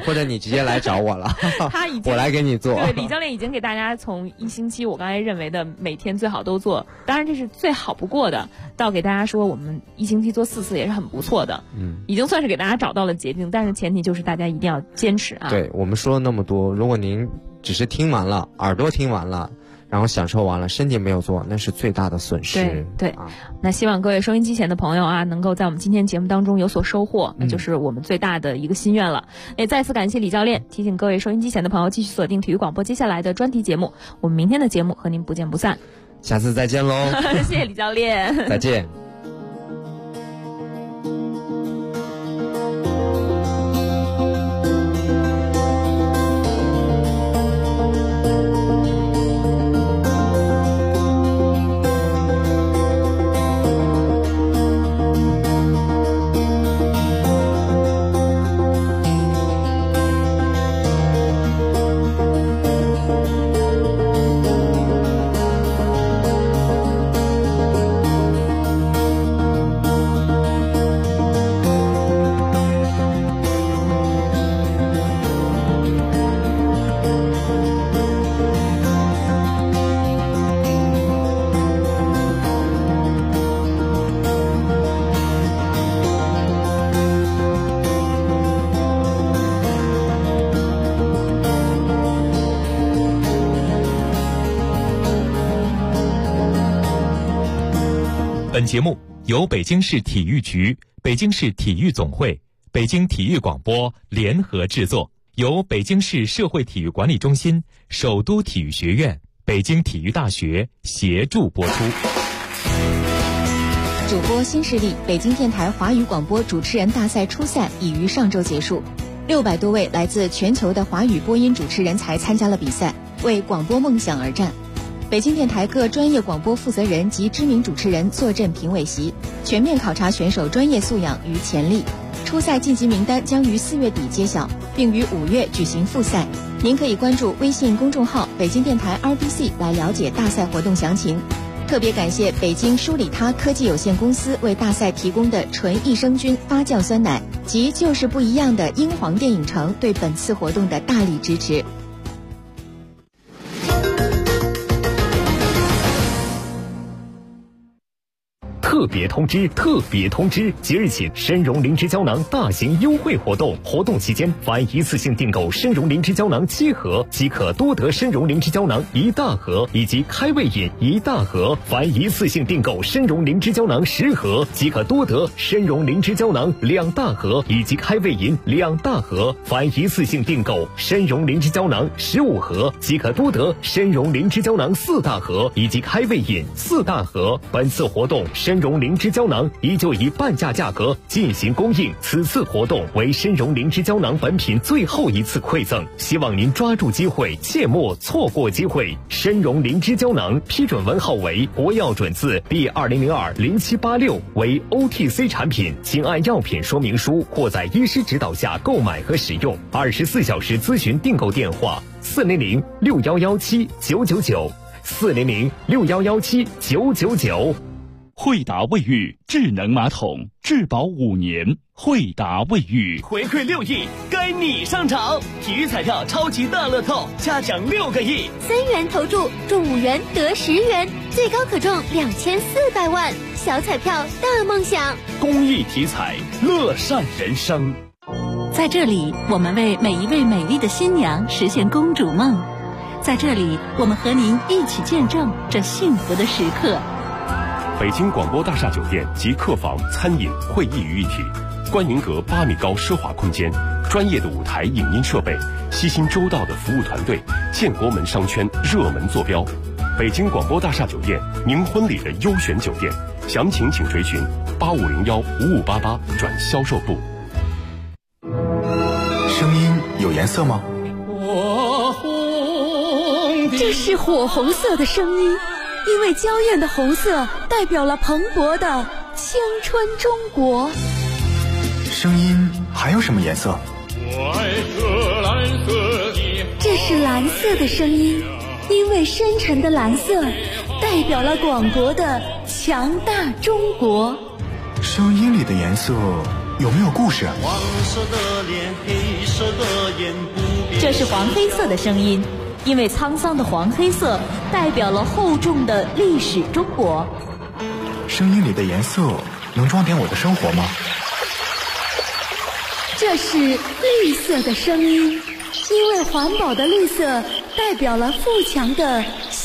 或者你直接来找我了，我来给你做。 对，李教练已经给大家从1星期我刚才认为的每天最好都做，当然这是最好不过的，到给大家说我们1星期做4次也是很不错的。已经算是给大家找到了捷径，但是前提就是大家一定要坚持啊。 对，我们说了那么多，如果您只是听完了，耳朵听完了，然后享受完了，身体没有做，那是最大的损失。 对，那希望各位收音机前的朋友啊，能够在我们今天节目当中有所收获，那就是我们最大的一个心愿了。也再次感谢李教练，提醒各位收音机前的朋友继续锁定体育广播接下来的专题节目，我们明天的节目和您不见不散。 下次再见喽！ 谢谢李教练， 再见。 本节目由北京市体育局、北京市体育总会、北京体育广播联合制作，由北京市社会体育管理中心、首都体育学院、北京体育大学协助播出。 主播新势力北京电台华语广播主持人大赛初赛已于上周结束，600多位来自全球的华语播音主持人才参加了比赛，为广播梦想而战。北京电台各专业广播负责人及知名主持人坐镇评委席，全面考察选手专业素养与潜力。初赛晋级名单将于4月底揭晓，并于5月举行复赛。您可以关注微信公众号北京电台 RBC 来了解大赛活动详情。特别感谢北京舒里他科技有限公司为大赛提供的纯益生菌发酵酸奶及就是不一样的英皇电影城对本次活动的大力支持。 特别通知！特别通知！即日起，参茸灵芝胶囊大型优惠活动，活动期间，凡一次性订购参茸灵芝胶囊7盒，即可多得参茸灵芝胶囊1大盒以及开胃饮1大盒；凡一次性订购参茸灵芝胶囊10盒，即可多得参茸灵芝胶囊2大盒以及开胃饮2大盒；凡一次性订购参茸灵芝胶囊15盒，即可多得参茸灵芝胶囊4大盒以及开胃饮4大盒。本次活动参茸灵芝胶囊依旧以半价价格进行供应，此次活动为参茸灵芝胶囊本品最后一次馈赠，希望您抓住机会，切莫错过机会。参茸灵芝胶囊批准文号为国药准字第20020786，为 OTC 产品，请按药品说明书或在医师指导下购买和使用。24小时咨询订购电话：400-6117-999，400-6117-999。 惠达卫浴智能马桶，质保5年。惠达卫浴回馈6亿，该你上场！体育彩票超级大乐透，加奖6个亿 ，3元投注中5元得10元，最高可中2400万，小彩票大梦想。 公益体彩，乐善人生。 在这里，我们为每一位美丽的新娘实现公主梦。在这里，我们和您一起见证这幸福的时刻。 北京广播大厦酒店及客房、餐饮、会议于一体，观云阁8米高奢华空间，专业的舞台影音设备，悉心周到的服务团队，建国门商圈热门坐标。北京广播大厦酒店，您婚礼的优选酒店，详情请垂询8501-5588转销售部。 声音有颜色吗？ 这是火红色的声音。因为娇艳的红色代表了蓬勃的青春中国。 声音还有什么颜色？ 这是蓝色的声音，因为深沉的蓝色代表了广博的强大中国。 声音里的颜色有没有故事？ 黄色的脸，黑色的眼，不变。 这是黄黑色的声音，因为沧桑的黄黑色代表了厚重的历史中国。 声音里的颜色能装点我的生活吗？ 这是绿色的声音，因为环保的绿色代表了富强的